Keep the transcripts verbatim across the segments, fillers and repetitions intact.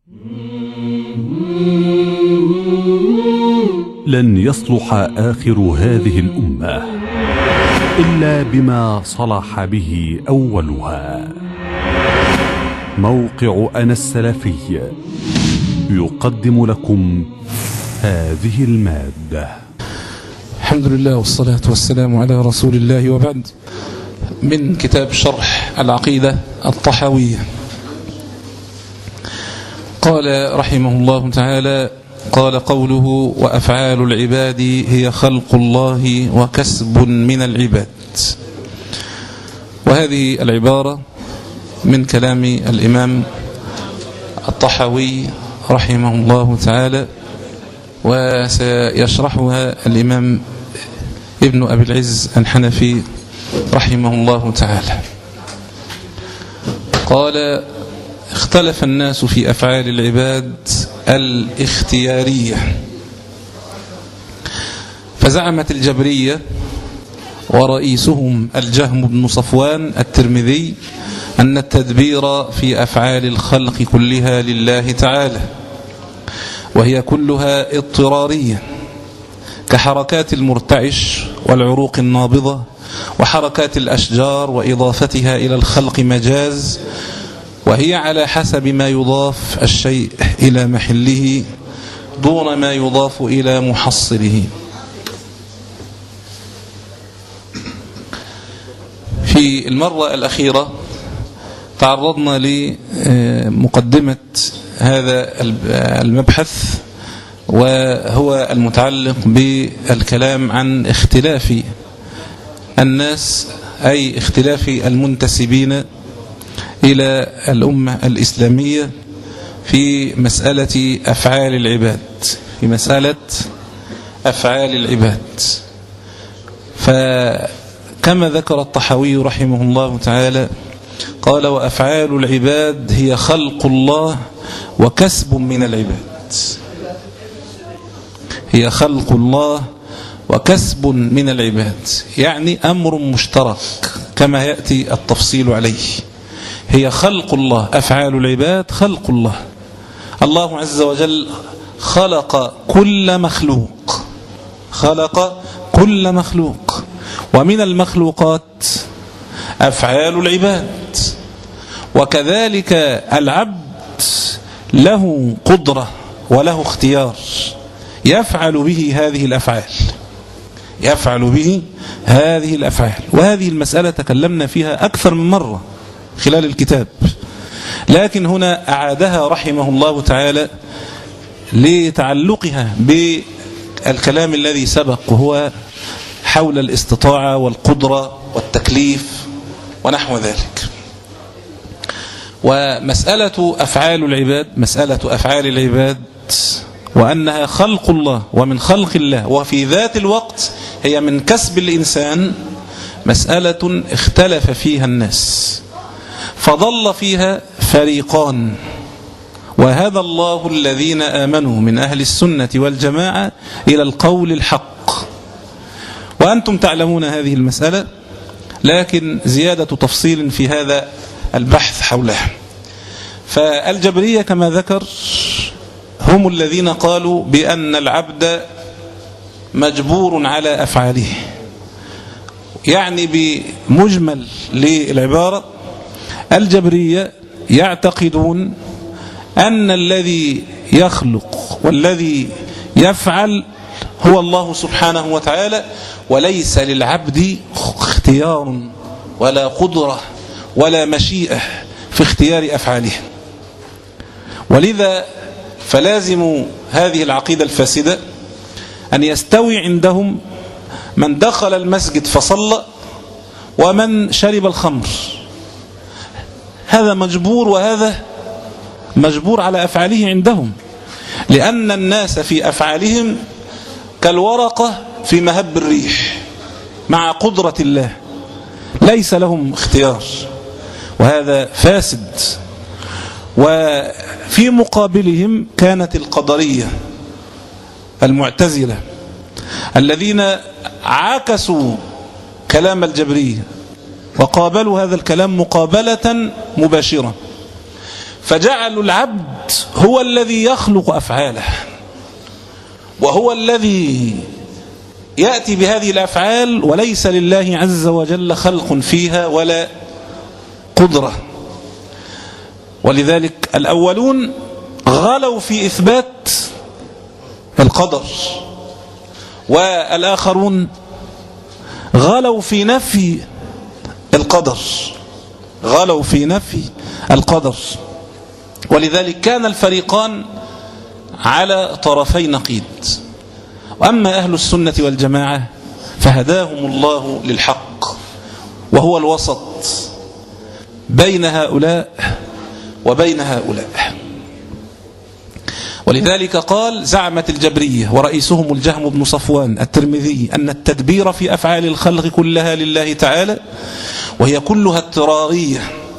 لن يصلح آخر هذه الأمة إلا بما صلح به أولها. موقع أنا السلفي يقدم لكم هذه المادة. الحمد لله والصلاة والسلام على رسول الله، وبعد. من كتاب شرح العقيدة الطحاوية. قال رحمه الله تعالى: قال قوله: وأفعال العباد هي خلق الله وكسب من العباد. وهذه العبارة من كلام الإمام الطحاوي رحمه الله تعالى، وسيشرحها الإمام ابن أبي العز الحنفي رحمه الله تعالى. قال: اختلف الناس في أفعال العباد الاختيارية، فزعمت الجبرية ورئيسهم الجهم بن صفوان الترمذي أن التدبير في أفعال الخلق كلها لله تعالى، وهي كلها اضطرارية، كحركات المرتعش والعروق النابضة وحركات الأشجار وإضافتها إلى الخلق مجاز، وهي على حسب ما يضاف الشيء إلى محله دون ما يضاف إلى محصله. في المرة الأخيرة تعرضنا لمقدمة هذا المبحث، وهو المتعلق بالكلام عن اختلاف الناس، أي اختلاف المنتسبين إلى الأمة الإسلامية في مسألة أفعال العباد في مسألة أفعال العباد فكما ذكر الطحاوي رحمه الله تعالى، قال: وأفعال العباد هي خلق الله وكسب من العباد. هي خلق الله وكسب من العباد، يعني أمر مشترك كما يأتي التفصيل عليه. هي خلق الله، أفعال العباد خلق الله. الله عز وجل خلق كل مخلوق خلق كل مخلوق ومن المخلوقات أفعال العباد، وكذلك العبد له قدرة وله اختيار يفعل به هذه الأفعال يفعل به هذه الأفعال وهذه المسألة تكلمنا فيها أكثر من مرة خلال الكتاب، لكن هنا أعادها رحمه الله تعالى لتعلقها بالكلام الذي سبق، وهو حول الاستطاعة والقدرة والتكليف ونحو ذلك. ومسألة أفعال العباد مسألة أفعال العباد وأنها خلق الله ومن خلق الله، وفي ذات الوقت هي من كسب الإنسان، مسألة اختلف فيها الناس، فضل فيها فريقان، وهذا الله الذين آمنوا من أهل السنة والجماعة إلى القول الحق. وأنتم تعلمون هذه المسألة، لكن زيادة تفصيل في هذا البحث حولها. فالجبرية كما ذكر هم الذين قالوا بأن العبد مجبور على أفعاله، يعني بمجمل للعبارة الجبرية يعتقدون أن الذي يخلق والذي يفعل هو الله سبحانه وتعالى، وليس للعبد اختيار ولا قدرة ولا مشيئة في اختيار أفعاله. ولذا فلازم هذه العقيدة الفاسدة أن يستوي عندهم من دخل المسجد فصلى ومن شرب الخمر، هذا مجبور وهذا مجبور على أفعاله عندهم، لأن الناس في أفعالهم كالورقة في مهب الريح مع قدرة الله، ليس لهم اختيار، وهذا فاسد. وفي مقابلهم كانت القدرية المعتزلة الذين عاكسوا كلام الجبرية وقابلوا هذا الكلام مقابلة مباشرة، فجعلوا العبد هو الذي يخلق أفعاله، وهو الذي يأتي بهذه الأفعال، وليس لله عز وجل خلق فيها ولا قدرة. ولذلك الأولون غلوا في إثبات القدر، والآخرون غلوا في نفي القدر غلوا في نفي القدر. ولذلك كان الفريقان على طرفي نقيض. وأما أهل السنة والجماعة فهداهم الله للحق، وهو الوسط بين هؤلاء وبين هؤلاء. ولذلك قال: زعمت الجبرية ورئيسهم الجهم بن صفوان الترمذي أن التدبير في أفعال الخلق كلها لله تعالى، وهي كلها اضطرارية،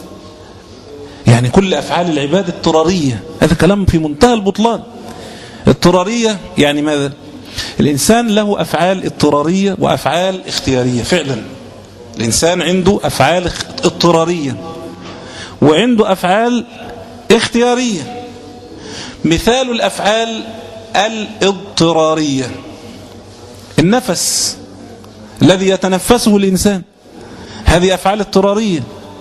يعني كل أفعال العباد اضطرارية. هذا كلام في منتهى البطلان. اضطرارية يعني ماذا؟ الإنسان له أفعال اضطرارية وأفعال اختيارية. فعلا الإنسان عنده أفعال اضطرارية وعنده أفعال اختيارية. مثال الأفعال الاضطرارية النفس الذي يتنفسه الإنسان، هذه أفعال اضطرارية.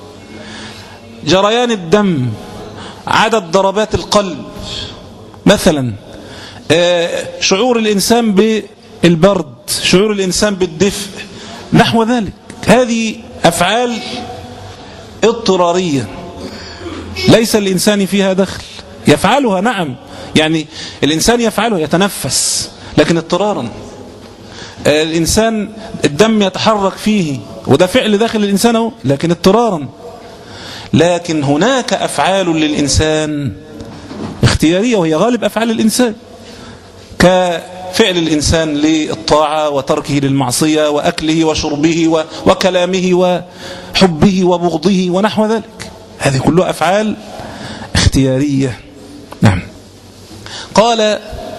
جريان الدم، عدد ضربات القلب مثلا، شعور الإنسان بالبرد، شعور الإنسان بالدفء، نحو ذلك. هذه أفعال اضطرارية ليس الإنسان فيها دخل، يفعلها نعم، يعني الإنسان يفعله، يتنفس، لكن اضطرارا. الإنسان الدم يتحرك فيه، وده فعل داخل الإنسان، لكن اضطرارا. لكن هناك أفعال للإنسان اختيارية، وهي غالب أفعال الإنسان، كفعل الإنسان للطاعة وتركه للمعصية، وأكله وشربه وكلامه وحبه وبغضه ونحو ذلك. هذه كلها أفعال اختيارية. نعم. قال: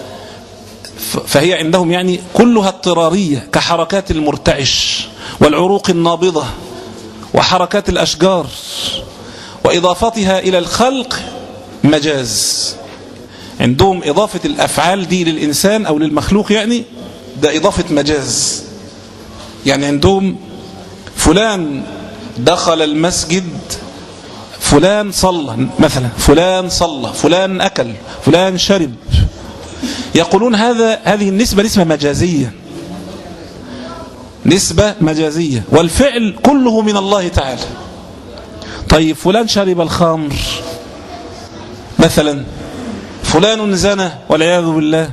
فهي عندهم يعني كلها اضطرارية، كحركات المرتعش والعروق النابضة وحركات الأشجار، وإضافتها إلى الخلق مجاز. عندهم إضافة الأفعال دي للإنسان أو للمخلوق، يعني ده إضافة مجاز. يعني عندهم فلان دخل المسجد، فلان صلى مثلا، فلان صلى، فلان أكل، فلان شرب، يقولون هذا هذه النسبة نسبة مجازية، نسبة مجازية، والفعل كله من الله تعالى. طيب فلان شرب الخمر مثلا، فلان زنى والعياذ بالله،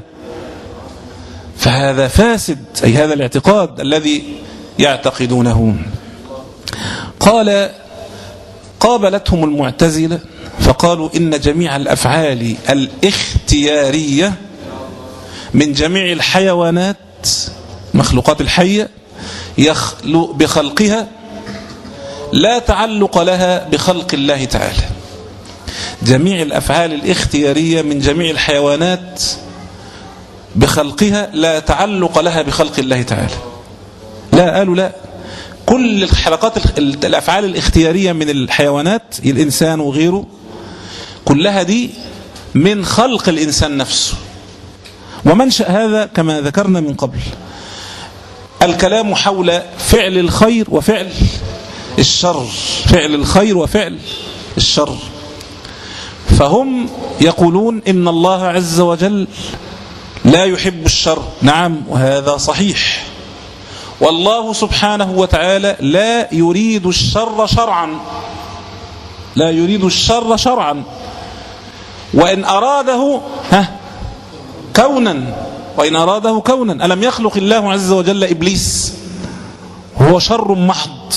فهذا فاسد، أي هذا الاعتقاد الذي يعتقدونه. قال: قابلتهم المعتزلة فقالوا إن جميع الأفعال الاختيارية من جميع الحيوانات، مخلوقات الحية، يخلق بخلقها لا تعلق لها بخلق الله تعالى. جميع الأفعال الاختيارية من جميع الحيوانات بخلقها لا تعلق لها بخلق الله تعالى. لا، قالوا لا، كل الحلقات الأفعال الاختيارية من الحيوانات، الإنسان وغيره، كلها دي من خلق الإنسان نفسه. ومنشأ هذا كما ذكرنا من قبل الكلام حول فعل الخير وفعل الشر، فعل الخير وفعل الشر. فهم يقولون إن الله عز وجل لا يحب الشر، نعم، وهذا صحيح. والله سبحانه وتعالى لا يريد الشر شرعا، لا يريد الشر شرعا، وإن أراده ها كونا، وإن أراده كونا. ألم يخلق الله عز وجل إبليس؟ هو شر محض،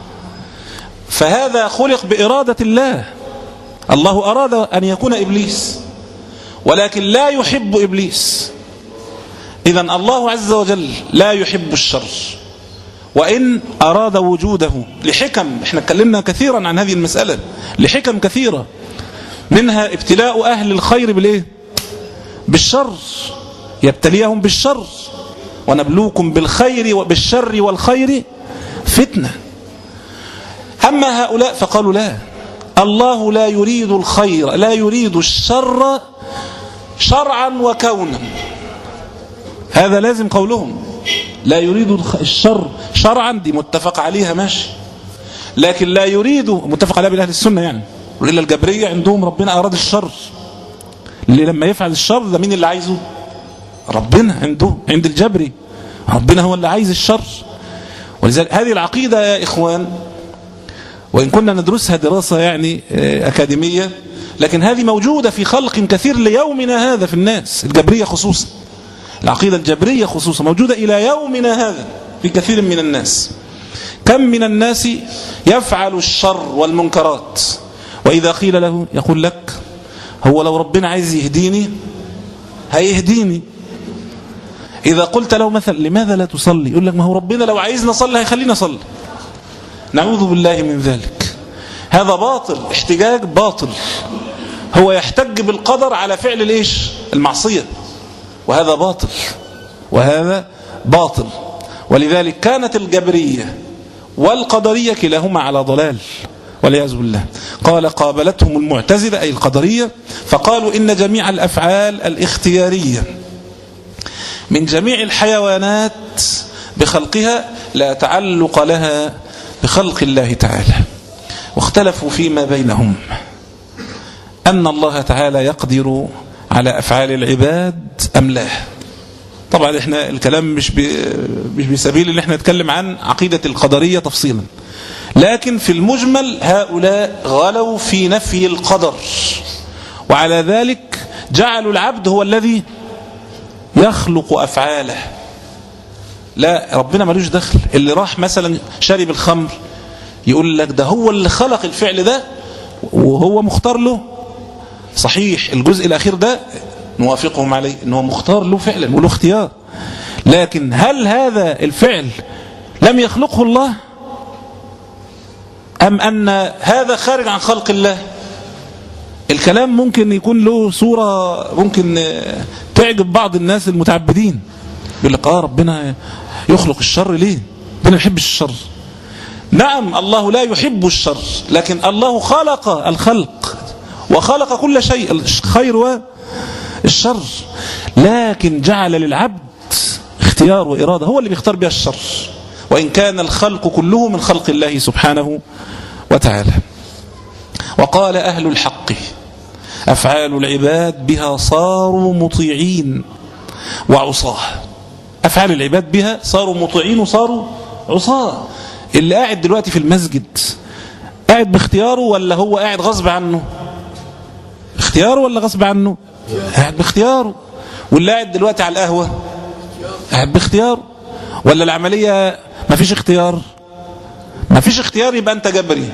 فهذا خلق بإرادة الله. الله أراد أن يكون إبليس، ولكن لا يحب إبليس. إذن الله عز وجل لا يحب الشر، وإن أراد وجوده لحكم، احنا اتكلمنا كثيرا عن هذه المسألة، لحكم كثيرة، منها ابتلاء أهل الخير بالإيه؟ بالشر، يبتليهم بالشر، ونبلوكم بالخير وبالشر والخير فتنة. أما هؤلاء فقالوا لا، الله لا يريد الخير، لا يريد الشر شرعا وكونا. هذا لازم قولهم، لا يريد الشر شرعا، دي متفق عليها ماشي، لكن لا يريد، متفق عليها بالأهل السنة يعني. وإلا الجبرية عندهم ربنا أراد الشر، اللي لما يفعل الشر ده مين اللي عايزه؟ ربنا. عنده عند الجبري ربنا هو اللي عايز الشر. ولذلك هذه العقيدة يا إخوان، وإن كنا ندرسها دراسة يعني أكاديمية، لكن هذه موجودة في خلق كثير ليومنا هذا في الناس، الجبرية خصوصا، العقيدة الجبرية خصوصا موجودة إلى يومنا هذا في كثير من الناس. كم من الناس يفعل الشر والمنكرات، وإذا قيل له يقول لك هو لو ربنا عايز يهديني هيهديني. إذا قلت له مثلا لماذا لا تصلي، يقول لك ما هو ربنا لو عايزنا نصلي هيخلينا نصلي. نعوذ بالله من ذلك. هذا باطل، احتجاج باطل. هو يحتج بالقدر على فعل الايش؟ المعصية، وهذا باطل، وهذا باطل. ولذلك كانت الجبرية والقدرية كلاهما على ضلال والعياذ بالله. قال قابلتهم المعتزلة أي القدرية فقالوا إن جميع الأفعال الاختيارية من جميع الحيوانات بخلقها لا تعلق لها بخلق الله تعالى، واختلفوا فيما بينهم أن الله تعالى يقدر على أفعال العباد أم لا. طبعا احنا الكلام مش مش بسبيل ان احنا نتكلم عن عقيدة القدرية تفصيلا، لكن في المجمل هؤلاء غلوا في نفي القدر، وعلى ذلك جعلوا العبد هو الذي يخلق أفعاله. لا، ربنا ملوش دخل. اللي راح مثلا شرب الخمر يقول لك ده هو اللي خلق الفعل ده وهو مختار له. صحيح الجزء الأخير ده نوافقهم عليه انه مختار له فعلا وله اختيار، لكن هل هذا الفعل لم يخلقه الله أم أن هذا خارج عن خلق الله؟ الكلام ممكن يكون له صورة ممكن تعجب بعض الناس المتعبدين، يقول لك آه ربنا يخلق الشر ليه؟ ربنا ما يحبش الشر. نعم الله لا يحب الشر، لكن الله خلق الخلق وخلق كل شيء، الخير والشر، لكن جعل للعبد اختيار وإرادة، هو اللي بيختار بها الشر، وإن كان الخلق كله من خلق الله سبحانه وتعالى. وقال أهل الحق أفعال العباد بها صاروا مطيعين وعصاه. أفعال العباد بها صاروا مطيعين وصاروا عصاه. اللي قاعد دلوقتي في المسجد قاعد باختياره ولا هو قاعد غصب عنه؟ اختياره ولا غصب عنه؟ قاعد باختياره. واللي قاعد دلوقتي على القهوة قاعد باختياره. ولا العملية ما فيش اختيار؟ ما فيش اختيار، يبقى أنت جبري.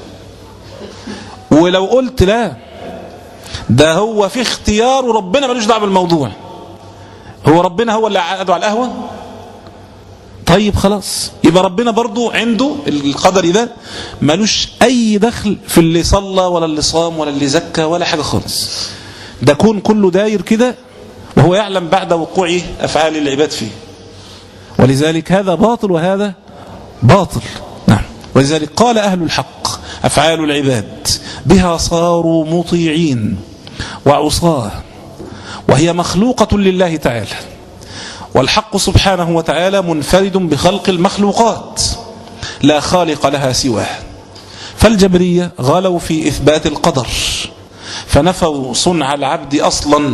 ولو قلت لا ده هو في اختيار وربنا ملوش دعوه بالموضوع، هو ربنا هو اللي قعده على القهوة، طيب خلاص يبقى ربنا برضو عنده القدر ده ملوش أي دخل في اللي صلى ولا اللي صام ولا اللي زكى ولا حاجة خالص. ده كون كله داير كده وهو يعلم بعد وقوع أفعال العباد فيه. ولذلك هذا باطل وهذا باطل. نعم. ولذلك قال أهل الحق أفعال العباد بها صاروا مطيعين وعصاه، وهي مخلوقة لله تعالى، والحق سبحانه وتعالى منفرد بخلق المخلوقات لا خالق لها سواه. فالجبرية غلوا في إثبات القدر فنفوا صنع العبد أصلا،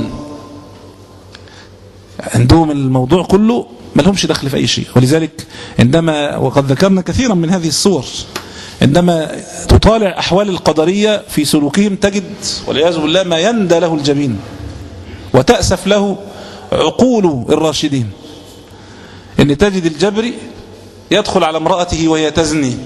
عندهم الموضوع كله ما لهمش دخل في أي شيء. ولذلك عندما وقد ذكرنا كثيرا من هذه الصور، عندما تطالع أحوال القدرية في سلوكهم تجد والعياذ بالله ما يندى له الجبين وتأسف له عقول الراشدين. إن تجد الجبري يدخل على امرأته وهي تزني،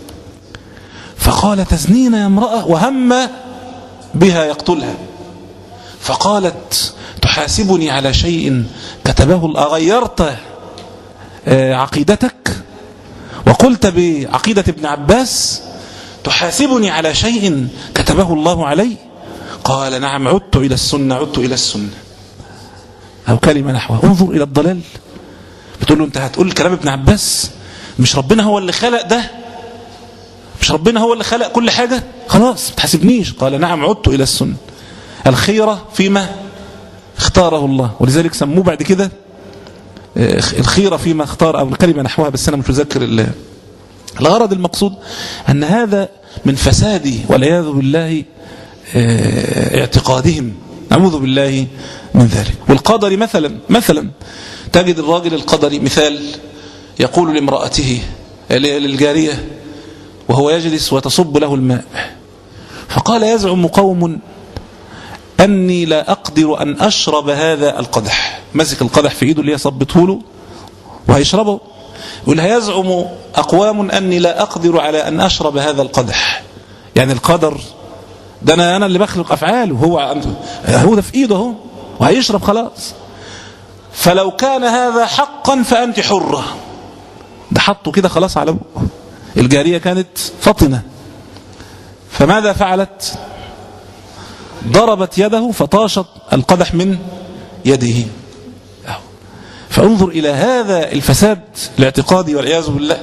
فقال تزنين يا امرأة، وهم بها يقتلها، فقالت تحاسبني على شيء كتبه الله، أغيرت عقيدتك وقلت بعقيدة ابن عباس تحاسبني على شيء كتبه الله علي؟ قال نعم عدت إلى السنة عدت إلى السنة، أو كلمة نحوها. انظر إلى الضلال. بتقول له أنت هتقول كلام ابن عباس؟ مش ربنا هو اللي خلق ده؟ مش ربنا هو اللي خلق كل حاجة؟ خلاص ما تحاسبنيش. قال نعم عدت إلى السنة. الخيرة فيما اختاره الله، ولذلك سموه بعد كده الخيرة فيما اختار، أو كلمة نحوها بس أنا مش متذكر الله. الغرض المقصود أن هذا من فساد والعياذ بالله اعتقادهم، نعوذ بالله من ذلك. والقدر مثلا مثلا تجد الراجل القدري مثال يقول لامرأته للجارية وهو يجلس وتصب له الماء، فقال يزعم قوم أني لا أقدر أن أشرب هذا القدح. مسك القدح في إيده اللي هي صبته له وهيشربه، يقول يزعم أقوام أني لا أقدر على أن أشرب هذا القدح. يعني القدر ده أنا, أنا اللي بخلق أفعاله، هو هو ده في إيده هو وهيشرب خلاص. فلو كان هذا حقا فأنت حرة. ده حطه كده خلاص على بقه. الجارية كانت فطنة، فماذا فعلت؟ ضربت يده فطاشت القدح من يده. فانظر إلى هذا الفساد الاعتقادي والعياذ بالله.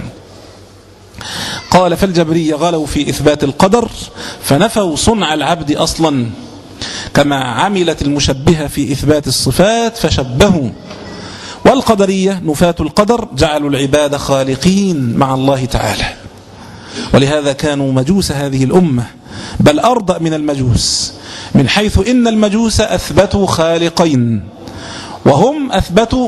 قال فالجبرية غلوا في إثبات القدر فنفوا صنع العبد أصلا، كما عملت المشبهة في إثبات الصفات فشبهوا. والقدرية نفاة القدر جعلوا العباد خالقين مع الله تعالى، ولهذا كانوا مجوس هذه الأمة، بل أرضأ من المجوس، من حيث إن المجوس أثبتوا خالقين وهم أثبتوا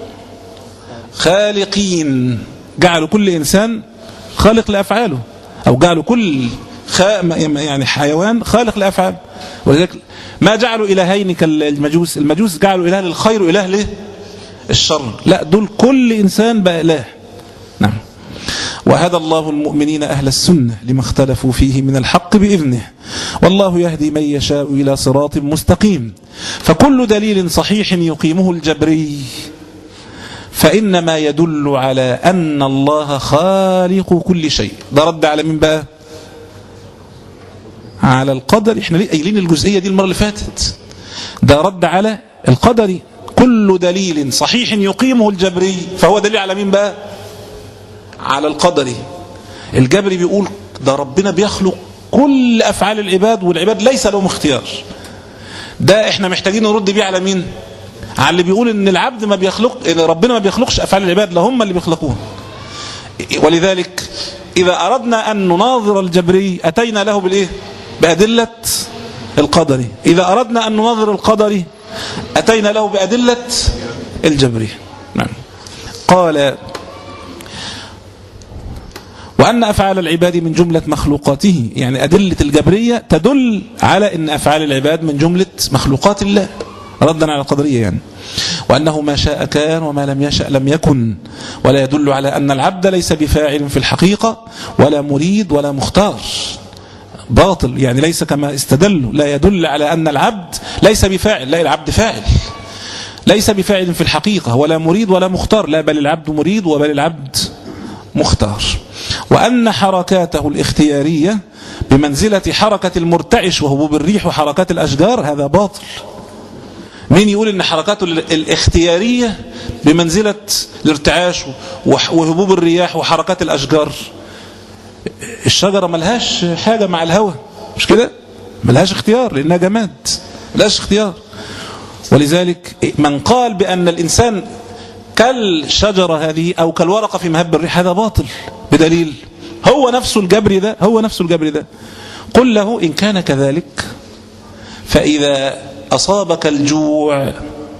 خالقين، جعلوا كل إنسان خالق لأفعاله، أو جعلوا كل يعني حيوان خالق لأفعاله. ولذلك ما جعلوا إلهين كالمجوس، المجوس جعلوا إله للخير وإله للشر، لا دول كل إنسان بقى إله. نعم. وهدى الله المؤمنين أهل السنة لما اختلفوا فيه من الحق بإذنه، والله يهدي من يشاء إلى صراط مستقيم. فكل دليل صحيح يقيمه الجبري فإنما يدل على أن الله خالق كل شيء. ده رد على مين بقى؟ على القدر. احنا ليه قايلين الجزئية دي المرة اللي فاتت؟ ده رد على القدر. كل دليل صحيح يقيمه الجبري فهو دليل على مين بقى؟ على القدر. الجبري بيقول ده ربنا بيخلق كل أفعال العباد والعباد ليس لهم اختيار. ده احنا محتاجين نرد بيه على مين؟ على اللي بيقول ان العبد ما بيخلق، ان ربنا ما بيخلقش أفعال العباد، لا هم اللي بيخلقوها. ولذلك إذا أردنا أن نناظر الجبري أتينا له بالإيه؟ بأدلة القدري. إذا أردنا أن نناظر القدري أتينا له بأدلة الجبري. نعم. قال وأن أفعال العباد من جملة مخلوقاته، يعني أدلة الجبرية تدل على أن أفعال العباد من جملة مخلوقات الله، ردا على القدرية يعني. وأنه ما شاء كان وما لم يشأ لم يكن، ولا يدل على أن العبد ليس بفاعل في الحقيقة ولا مريد ولا مختار. باطل، يعني ليس كما استدلوا، لا يدل على أن العبد ليس بفاعل، لا العبد فاعل، ليس بفاعل في الحقيقة ولا مريد ولا مختار، لا بل العبد مريد وبل العبد مختار. وأن حركاته الاختيارية بمنزلة حركة المرتعش وهبوب الريح وحركات الأشجار، هذا باطل. مين يقول ان حركاته الاختيارية بمنزلة الارتعاش وهبوب الرياح وحركات الأشجار؟ الشجرة ملهاش حاجة مع الهواء، مش كده؟ ملهاش اختيار لأنها جماد، ملهاش اختيار. ولذلك من قال بأن الإنسان كالشجرة هذه أو كالورقة في مهب الريح هذا باطل، بدليل هو نفسه الجبري ده، هو نفسه الجبري ده قل له إن كان كذلك فإذا أصابك الجوع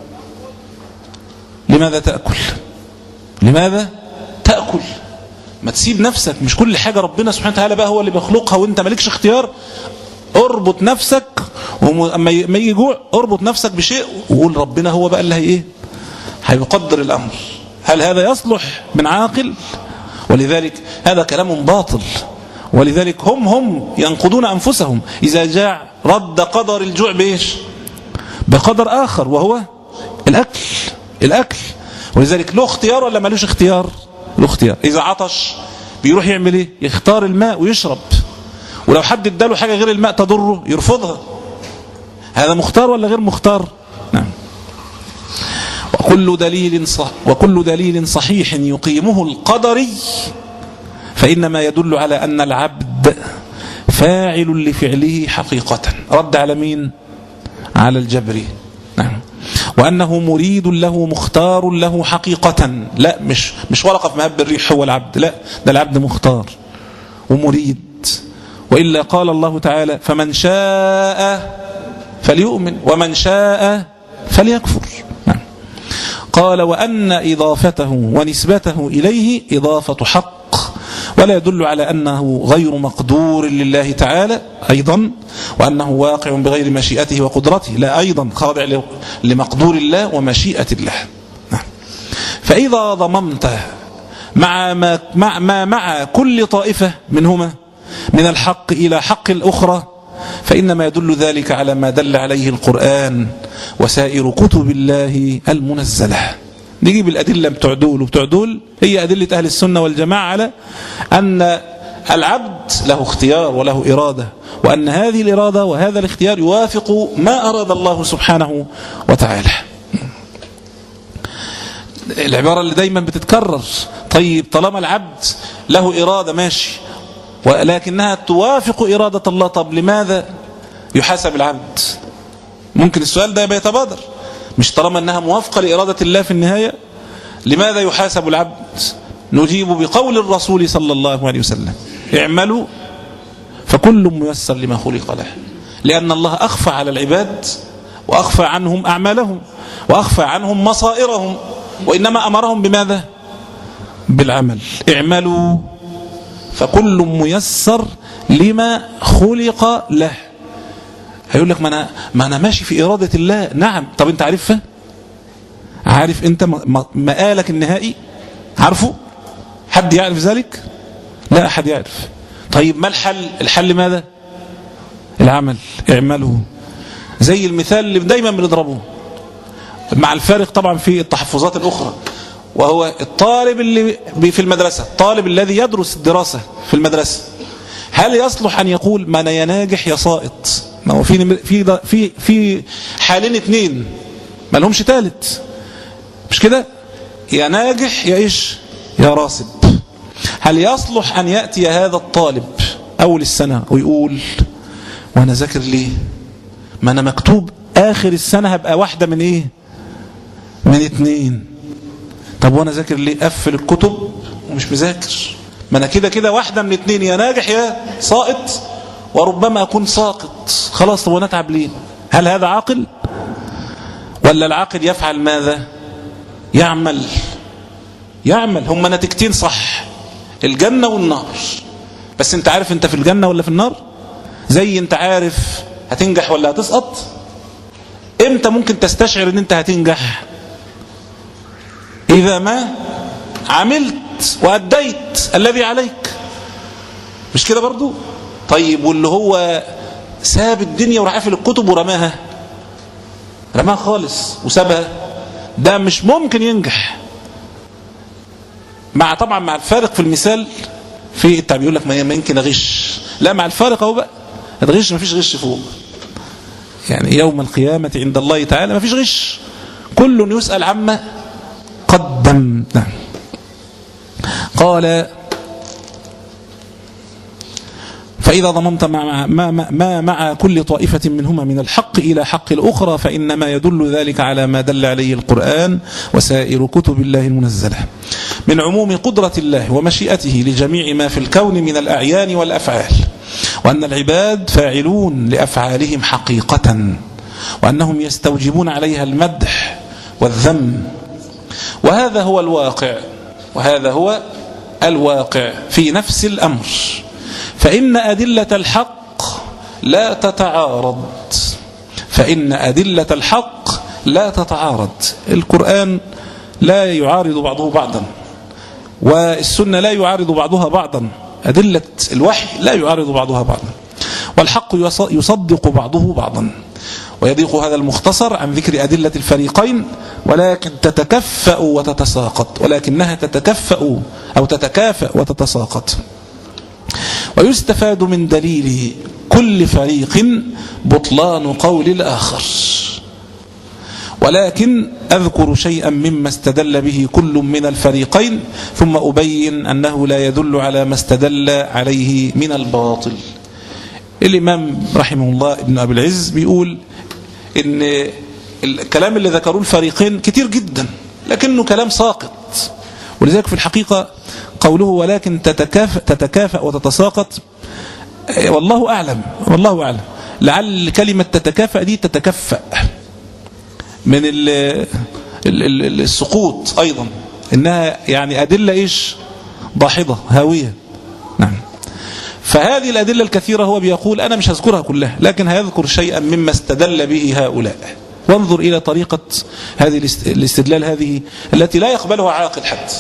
لماذا تأكل؟ لماذا تأكل؟ ما تسيب نفسك، مش كل حاجة ربنا سبحانه وتعالى بقى هو اللي بيخلقها وانت مالكش اختيار. اربط نفسك، وما يجي جوع اربط نفسك بشيء وقول ربنا هو بقى اللي هي ايه هيقدر الأمر. هل هذا يصلح من عاقل؟ ولذلك هذا كلام باطل. ولذلك هم هم ينقضون أنفسهم. إذا جاء رد قدر الجوع بإيش؟ بقدر آخر وهو الأكل. الأكل. ولذلك له اختيار ولا مالوش اختيار؟ له اختيار. إذا عطش بيروح يعمل ايه؟ يختار الماء ويشرب، ولو حد اداله حاجة غير الماء تضره يرفضها. هذا مختار ولا غير مختار؟ نعم. وكل دليل صح وكل دليل صحيح يقيمه القدري فإنما يدل على أن العبد فاعل لفعله حقيقة. رد على مين؟ على الجبري. نعم. وأنه مريد له مختار له حقيقة. لا، مش مش ورقة في مهب الريح هو العبد، لا، ده العبد مختار ومريد. وإلا قال الله تعالى: فمن شاء فليؤمن ومن شاء فليكفر. نعم. قال: وأن إضافته ونسبته إليه إضافة حق، ولا يدل على أنه غير مقدور لله تعالى أيضا، وأنه واقع بغير مشيئته وقدرته، لا، أيضا خاضع لمقدور الله ومشيئة الله. نعم. فإذا ضممت مع ما مع, ما مع كل طائفة منهما من الحق إلى حق الأخرى، فإنما يدل ذلك على ما دل عليه القرآن وسائر كتب الله المنزلة. نجيب الأدلة بتوع دول وبتوع دول، هي أدلة أهل السنة والجماعة على أن العبد له اختيار وله إرادة، وأن هذه الإرادة وهذا الاختيار يوافق ما أراد الله سبحانه وتعالى. العبارة اللي دايما بتتكرر: طيب طالما العبد له إرادة ماشي، ولكنها توافق إرادة الله، طب لماذا يحاسب العبد؟ ممكن السؤال ده بيتبادر، مش طالما أنها موافقة لإرادة الله في النهاية لماذا يحاسب العبد؟ نجيب بقول الرسول صلى الله عليه وسلم: اعملوا فكل ميسر لما خلق له، لأن الله أخفى على العباد وأخفى عنهم أعمالهم وأخفى عنهم مصائرهم، وإنما أمرهم بماذا؟ بالعمل. اعملوا فكل ميسر لما خلق له. هيقول لك: ما أنا, ما أنا ماشي في إرادة الله. نعم، طب أنت عارفها؟ عارف أنت مآلك النهائي؟ عارفه؟ حد يعرف ذلك؟ لا أحد يعرف. طيب ما الحل؟ الحل ماذا؟ العمل. اعملوا. زي المثال اللي دايما بنضربه، مع الفارق طبعا في التحفظات الأخرى، وهو الطالب اللي في المدرسة، الطالب الذي يدرس الدراسة في المدرسة، هل يصلح أن يقول: ما أنا يا ناجح يا ساقط؟ ما هو في في في في حالين اثنين ما لهمش ثالث، مش كده؟ يا ناجح يا ايش؟ يا راسب. هل يصلح أن يأتي هذا الطالب أول السنة ويقول: وأنا ذاكر ليه؟ ما أنا مكتوب آخر السنة هبقى واحدة من إيه؟ من اتنين. طب وأنا ذاكر ليه؟ قفل الكتب ومش مذاكر، ما أنا كده كده واحدة من اتنين، يا ناجح يا ساقط، وربما أكون ساقط، خلاص. طب ونتعب ليه؟ هل هذا عاقل؟ ولا العاقل يفعل ماذا؟ يعمل. يعمل. هم نتيجتين صح، الجنة والنار. بس انت عارف انت في الجنة ولا في النار؟ زي انت عارف هتنجح ولا هتسقط؟ امتى ممكن تستشعر ان انت هتنجح؟ اذا ما عملت وأديت الذي عليك، مش كده برضو؟ طيب واللي هو ساب الدنيا وراح قافل الكتب ورماها، رماها خالص وسابها، ده مش ممكن ينجح. مع طبعا مع الفارق في المثال في التعبير، يقول لك ما يمكن اغش، لا، مع الفارق اهو بقى، الغش ما فيش غش فوق، يعني يوم القيامة عند الله تعالى ما فيش غش، كل يسأل عما قدم. نعم. قال: فإذا ضممت مع ما, ما, ما مع كل طائفة منهما من الحق إلى حق الأخرى، فإنما يدل ذلك على ما دل عليه القرآن وسائر كتب الله المنزلة من عموم قدرة الله ومشيئته لجميع ما في الكون من الأعيان والأفعال، وأن العباد فاعلون لأفعالهم حقيقة، وأنهم يستوجبون عليها المدح والذم. وهذا هو الواقع، وهذا هو الواقع في نفس الأمر. فإن أدلة الحق لا تتعارض، فإن أدلة الحق لا تتعارض. القرآن لا يعارض بعضه بعضا، والسنة لا يعارض بعضها بعضا، أدلة الوحي لا يعارض بعضها بعضا، والحق يصدق بعضه بعضا. ويضيق هذا المختصر عن ذكر أدلة الفريقين، ولكن تتكفأ وتتساقط، ولكنها تتكفأ أو تتكافأ وتتساقط. ويستفاد من دليل كل فريق بطلان قول الآخر، ولكن أذكر شيئا مما استدل به كل من الفريقين ثم أبين أنه لا يدل على ما استدل عليه من الباطل. الإمام رحمه الله ابن أبي العز بيقول إن الكلام اللي ذكروه الفريقين كتير جدا لكنه كلام ساقط، ولذلك في الحقيقة قوله ولكن تتكافأ, تتكافأ وتتساقط والله أعلم والله أعلم لعل كلمة تتكافأ دي تتكفأ من ال ال ال السقوط أيضا، إنها يعني أدلة إيش ضاحضة هاوية. نعم. فهذه الأدلة الكثيرة هو بيقول أنا مش هذكرها كلها لكن هيذكر شيئا مما استدل به هؤلاء. وانظر إلى طريقة هذه الاستدلال هذه التي لا يقبلها عاقل حتى.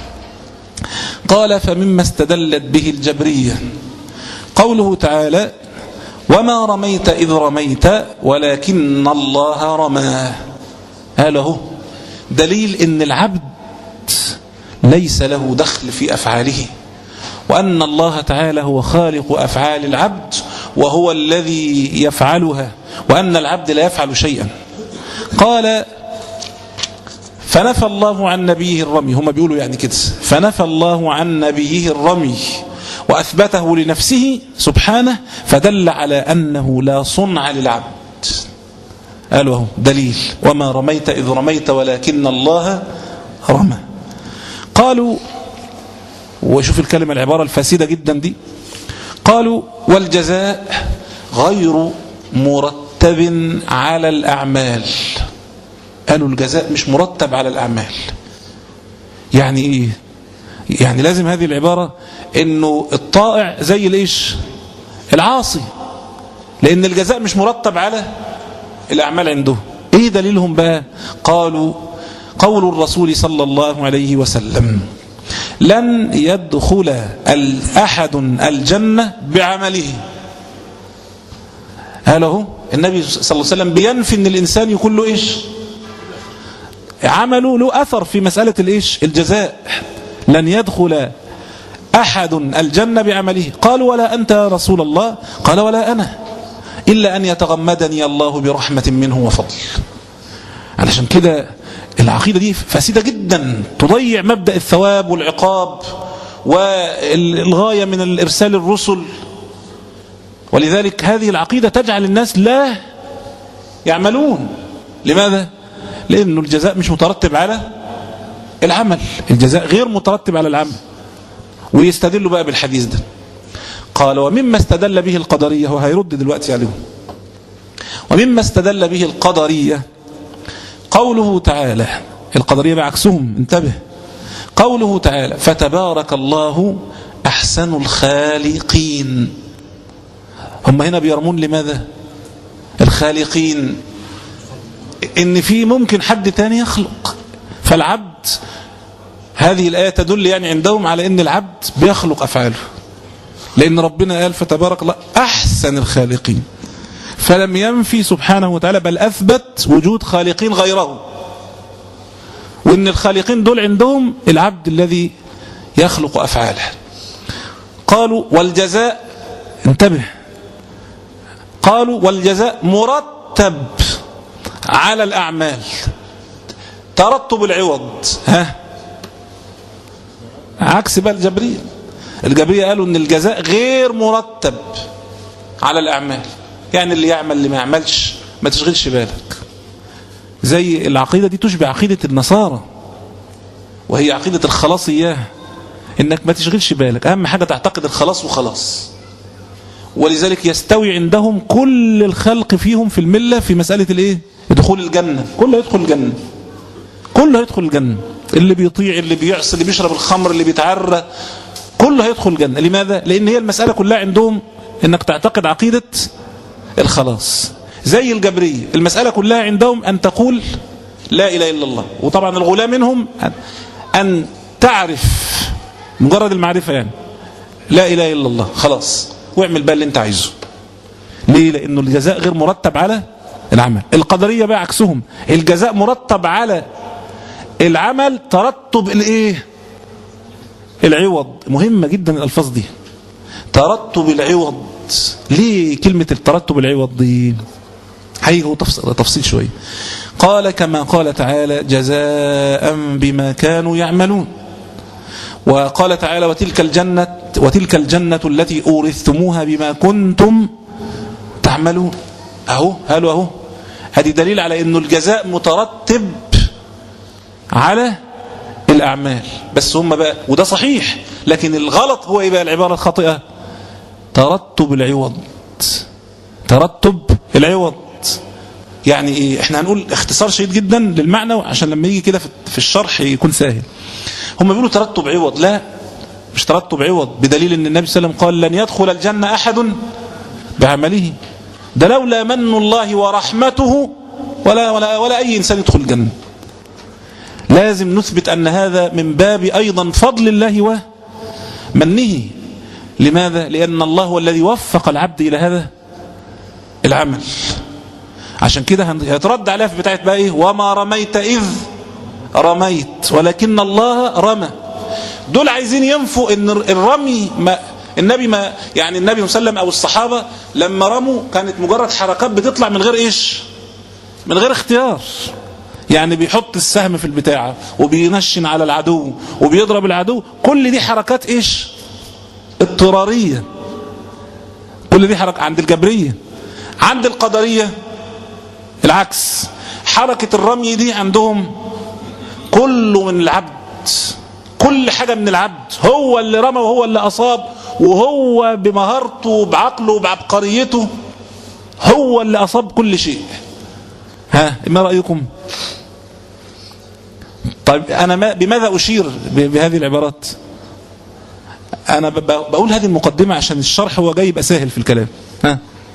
قال فمما استدلت به الجبرية قوله تعالى وما رميت إذ رميت ولكن الله رمى. هذا دليل إن العبد ليس له دخل في أفعاله، وأن الله تعالى هو خالق أفعال العبد وهو الذي يفعلها، وأن العبد لا يفعل شيئا. قال فنفى الله عن نبيه الرمي، هم بيقولوا يعني كده، فنفى الله عن نبيه الرمي وأثبته لنفسه سبحانه فدل على أنه لا صنع للعبد. قالوا هو دليل وما رميت إذ رميت ولكن الله رمى. قالوا وشوف الكلمة العبارة الفاسدة جدا دي، قالوا والجزاء غير مرتب على الأعمال. قالوا الجزاء مش مرتب على الأعمال. يعني إيه؟ يعني لازم هذه العبارة إنه الطائع زي الإيش العاصي، لأن الجزاء مش مرتب على الأعمال عنده. إيه دليلهم بقى؟ قالوا قول الرسول صلى الله عليه وسلم لن يدخل أحد الجنة بعمله. هذا النبي صلى الله عليه وسلم بينفي أن الإنسان يكون له إيش عمله له أثر في مسألة الإيش الجزاء. لن يدخل أحد الجنة بعمله. قالوا ولا أنت يا رسول الله؟ قال ولا أنا إلا أن يتغمدني الله برحمة منه وفضل. علشان كده العقيدة دي فاسدة جدا، تضيع مبدأ الثواب والعقاب والغاية من الإرسال الرسل. ولذلك هذه العقيدة تجعل الناس لا يعملون. لماذا؟ لأنه الجزاء مش مترتب على العمل، الجزاء غير مترتب على العمل. ويستدلوا بقى بالحديث ده. قال ومما استدل به القدرية، هو هيرد دلوقتي عليهم، ومما استدل به القدرية قوله تعالى، القدرية بعكسهم انتبه، قوله تعالى فتبارك الله أحسن الخالقين. هم هنا بيرمون لماذا الخالقين؟ إن في ممكن حد تاني يخلق، فالعبد هذه الآية تدل يعني عندهم على أن العبد بيخلق أفعاله، لأن ربنا قال فتبارك الله أحسن الخالقين، فلم ينفي سبحانه وتعالى بل أثبت وجود خالقين غيره، وأن الخالقين دول عندهم العبد الذي يخلق أفعاله. قالوا والجزاء انتبه، قالوا والجزاء مرتب على الأعمال، ترتب العوض. ها عكس بقى الجبرية. الجبرية قالوا ان الجزاء غير مرتب على الأعمال، يعني اللي يعمل اللي ما يعملش ما تشغلش بالك. زي العقيدة دي تشبه عقيدة النصارى، وهي عقيدة الخلاص إياه، انك ما تشغلش بالك، اهم حاجة تعتقد الخلاص وخلاص. ولذلك يستوي عندهم كل الخلق فيهم في الملة في مسألة الايه دخول الجنة، كله يدخل الجنة، كله يدخل الجنة، اللي بيطيع اللي بيعصي اللي بيشرب الخمر اللي بيتعرى كله هيدخل الجنة. لماذا؟ لأن هي المسألة كلها عندهم انك تعتقد عقيدة الخلاص. زي الجبرية المسألة كلها عندهم أن تقول لا إله إلا الله، وطبعا الغلاة منهم أن تعرف مجرد المعرفة يعني لا إله إلا الله خلاص، واعمل بقى اللي انت عايزه. ليه؟ لأنه الجزاء غير مرتب على العمل. القدرية بقى عكسهم، الجزاء مرتب على العمل، ترتب الايه العوض. مهمة جدا الألفاظ دي، ترتب العوض. ليه كلمة الترتب العوض دي؟ هيجي تفصيل شوية. قال كما قال تعالى جزاء بما كانوا يعملون. وقال تعالى وتلك الجنة وتلك الجنة التي أورثتموها بما كنتم تعملون. أهو قالوا أهو، هذه دليل على أنه الجزاء مترتب على الأعمال. بس هم بقى، وده صحيح، لكن الغلط هو إيه بقى العبارة الخاطئة؟ ترتب العوض. ترتب العوض يعني إيه؟ إحنا هنقول اختصار شديد جدا للمعنى عشان لما يجي كده في الشرح يكون سهل. هم بيقولوا ترتب عوض، لا مش ترتب عوض، بدليل أن النبي صلى الله عليه وسلم قال لن يدخل الجنة أحد بعمله. ده لولا من الله ورحمته ولا, ولا, ولا أي إنسان يدخل الجنة. لازم نثبت أن هذا من باب أيضا فضل الله ومنه. لماذا؟ لأن الله هو الذي وفق العبد إلى هذا العمل. عشان كده هيترد عليها في بتاعت بقى إيه؟ وما رميت إذ رميت ولكن الله رمى. دول عايزين ينفوا ان الرمي ما النبي ما يعني النبي صلى الله عليه وسلم او الصحابه لما رموا كانت مجرد حركات بتطلع من غير ايش؟ من غير اختيار. يعني بيحط السهم في البتاعه وبينشن على العدو وبيضرب العدو، كل دي حركات ايش؟ اضطراريه. كل دي حركه عند الجبريه. عند القدريه العكس، حركه الرمي دي عندهم كله من العبد، كل حاجة من العبد، هو اللي رمى وهو اللي أصاب، وهو بمهارته وبعقله وبعبقريته هو اللي أصاب كل شيء. ها ما رأيكم؟ طيب أنا ما بماذا أشير بهذه العبارات؟ أنا بقول هذه المقدمة عشان الشرح هو جاي يبقى سهل في الكلام. ها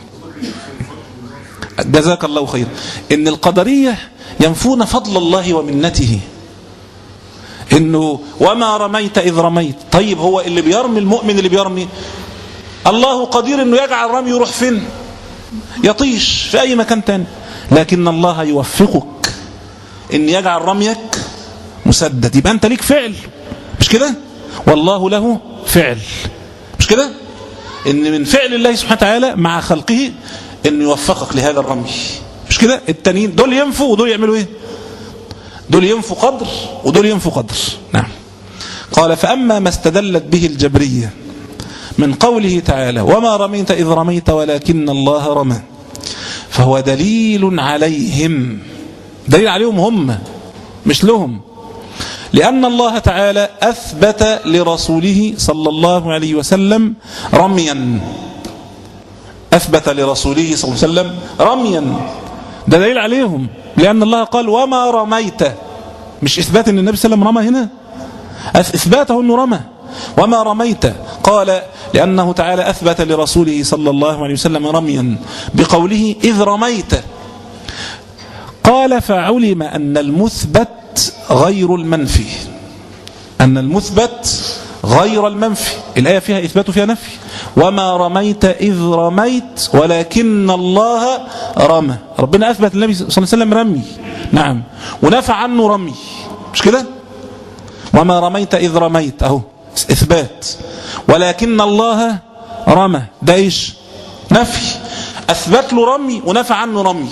جزاك الله خير. إن القدرية ينفون فضل الله ومنته، انه وما رميت اذ رميت. طيب هو اللي بيرمي المؤمن اللي بيرمي الله قدير انه يجعل الرمي يروح فين؟ يطيش في اي مكان تاني، لكن الله يوفقك ان يجعل رميك مسدد. يبقى انت ليك فعل، مش كده؟ والله له فعل، مش كده؟ ان من فعل الله سبحانه وتعالى مع خلقه انه يوفقك لهذا الرمي، مش كده؟ التانيين دول ينفوا ودول يعملوا ايه؟ دول ينفوا قدر ودول ينفوا قدر. نعم. قال فأما ما استدلت به الجبرية من قوله تعالى وما رميت إذ رميت ولكن الله رمى، فهو دليل عليهم، دليل عليهم هم مش لهم. لأن الله تعالى أثبت لرسوله صلى الله عليه وسلم رميا، أثبت لرسوله صلى الله عليه وسلم رميا، ده دليل عليهم. لأن الله قال وما رميت، مش إثبات أن النبي صلى الله عليه وسلم رمى هنا، إثباته أنه رمى. وما رميت قال لأنه تعالى أثبت لرسوله صلى الله عليه وسلم رميا بقوله إذ رميت. قال فعلم أن المثبت غير المنفي، أن المثبت غير المنفي. الآية فيها إثبات وفيها نفي. وما رميت إذ رميت ولكن الله رمى. ربنا أثبت النبي صلى الله عليه وسلم رمي، نعم، ونفى عنه رمي، مش كده؟ وما رميت إذ رميت أهو إثبات، ولكن الله رمى، ده إيش؟ نفي. أثبت له رمي ونفى عنه رمي.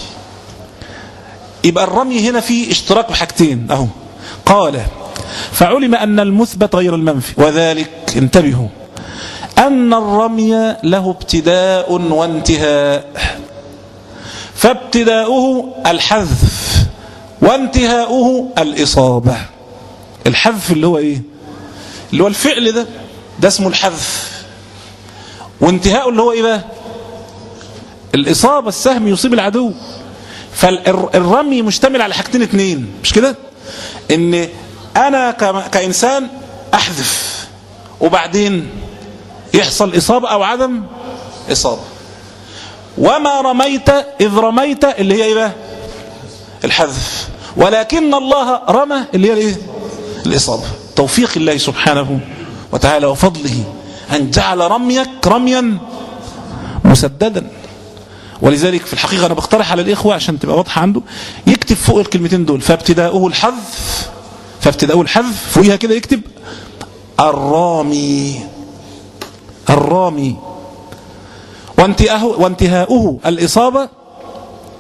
يبقى الرمي هنا فيه اشتراك بحاجتين أهو. قال فعلم أن المثبت غير المنفي، وذلك انتبهوا أن الرمي له ابتداء وانتهاء، فابتداؤه الحذف وانتهاؤه الإصابة. الحذف اللي هو إيه؟ اللي هو الفعل ده ده اسمه الحذف، وانتهاؤه اللي هو إيه بقى؟ الإصابة، السهم يصيب العدو. فالرمي مشتمل على حاجتين اتنين، مش كده؟ إن أنا كإنسان أحذف وبعدين يحصل إصابة أو عدم إصابة. وما رميت إذ رميت اللي هي إيه بقى؟ الحذف. ولكن الله رمى اللي هي الإيه؟ الإصابة. توفيق الله سبحانه وتعالى وفضله أن جعل رميك رميا مسددا. ولذلك في الحقيقة أنا بقترح على الإخوة عشان تبقى واضحة عنده يكتب فوق الكلمتين دول فابتداؤه الحذف، فابتداؤه الحذف فوقها كده يكتب الرامي، الرامي، وانتهاؤه, وانتهاؤه الإصابة،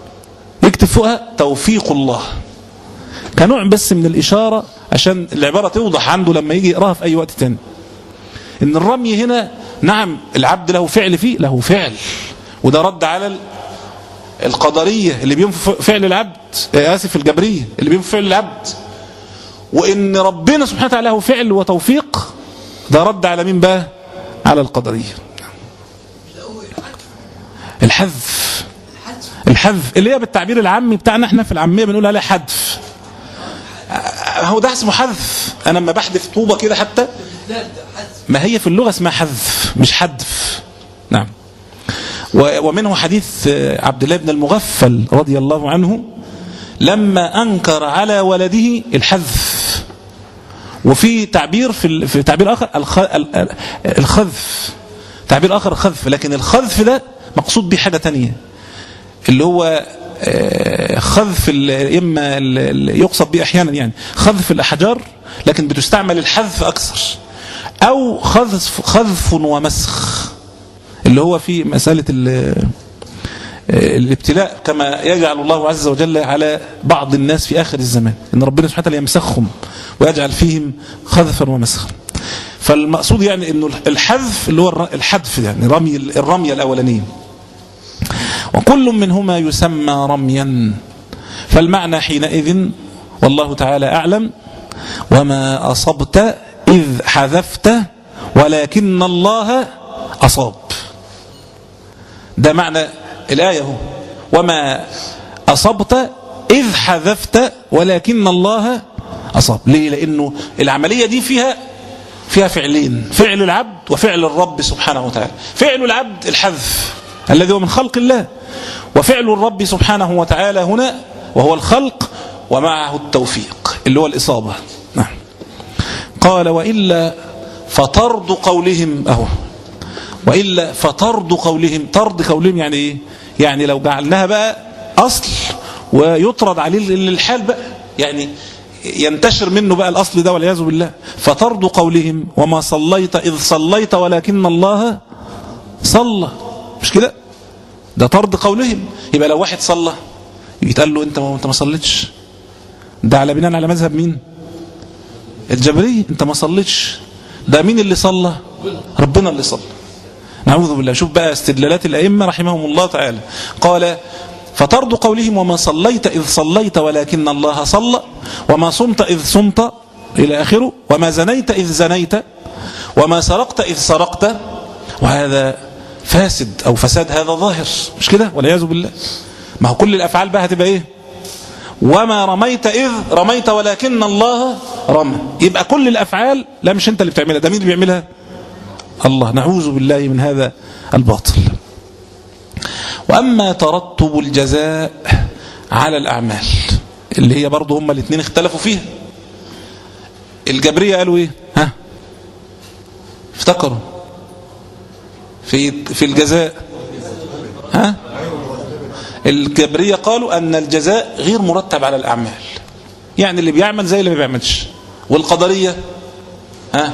اكتب فوقها توفيق الله كنوع بس من الإشارة عشان العبارة توضح عنده لما يجي يقراها في أي وقت تاني. إن الرمي هنا نعم العبد له فعل فيه، له فعل، وده رد على القدرية اللي بينفوا فعل العبد، آسف الجبرية اللي بينفوا فعل العبد. وإن ربنا سبحانه وتعالى له فعل وتوفيق، ده رد على مين بقى؟ على القدرية. الحذف، الحذف اللي هي بالتعبير العامي بتاعنا احنا في العامية بنقول عليه حذف. هو ده اسمه حذف. انا لما بحذف طوبة كده حتى ما هي في اللغة اسمها حذف مش حذف. نعم. ومنه حديث عبد الله بن المغفل رضي الله عنه لما أنكر على ولده الحذف. وفي تعبير في في تعبير آخر الخذف، تعبير آخر الخذف، لكن الخذف ده مقصود به حاجة تانية اللي هو خذف إما يقصد به أحيانا يعني خذف الأحجار، لكن بتستعمل الحذف أكثر، أو خذف خذف ومسخ اللي هو في مسألة الابتلاء كما يجعل الله عز وجل على بعض الناس في آخر الزمان، إن ربنا سبحانه وتعالى يمسخهم ويجعل فيهم خذفا ومسخا. فالمقصود يعني إنه الحذف اللي هو الحذف يعني رمي الرمية الأولانية. وكل منهما يسمى رميا، فالمعنى حينئذ والله تعالى أعلم وما أصبت إذ حذفت ولكن الله أصاب. ده معنى الآية هو وما أصبت إذ حذفت ولكن الله أصاب. ليه؟ لأنه العملية دي فيها فيها فعلين، فعل العبد وفعل الرب سبحانه وتعالى. فعل العبد الحذف الذي هو من خلق الله، وفعل الرب سبحانه وتعالى هنا وهو الخلق ومعه التوفيق اللي هو الإصابة. نعم. قال وإلا فطرد قولهم أهو وإلا فطرد قولهم، طرد قولهم يعني إيه؟ يعني لو جعلناها بقى أصل ويطرد عليه للحال بقى، يعني ينتشر منه بقى الأصل ده والعياذ بالله. فطرد قولهم وما صليت إذ صليت ولكن الله صلى، مش كده؟ ده طرد قولهم. يبقى لو واحد صلى يتقال له انت ما انت ما صليتش، ده على بناء على مذهب مين؟ الجبرية. انت ما صليتش، ده مين اللي صلى؟ ربنا اللي صلى. نعوذ بالله. شوف بقى استدلالات الأئمة رحمهم الله تعالى. قال فطرد قولهم وما صليت إذ صليت ولكن الله صلى، وما صمت إذ صمت إلى آخره، وما زنيت إذ زنيت، وما سرقت إذ سرقت. وهذا فاسد أو فساد هذا ظاهر، مش كده؟ والعياذ بالله. ما هو كل الأفعال بقى هتبقى إيه؟ وما رميت إذ رميت ولكن الله رمى. يبقى كل الأفعال لا مش أنت اللي بتعملها، ده مين اللي بيعملها؟ الله. نعوذ بالله من هذا الباطل. وأما ترتب الجزاء على الأعمال اللي هي برضو هم الاثنين اختلفوا فيها. الجبرية قالوا إيه؟ ها؟ افتكروا في في الجزاء. ها؟ الجبرية قالوا أن الجزاء غير مرتب على الأعمال، يعني اللي بيعمل زي اللي ما بيعملش. والقدرية ها؟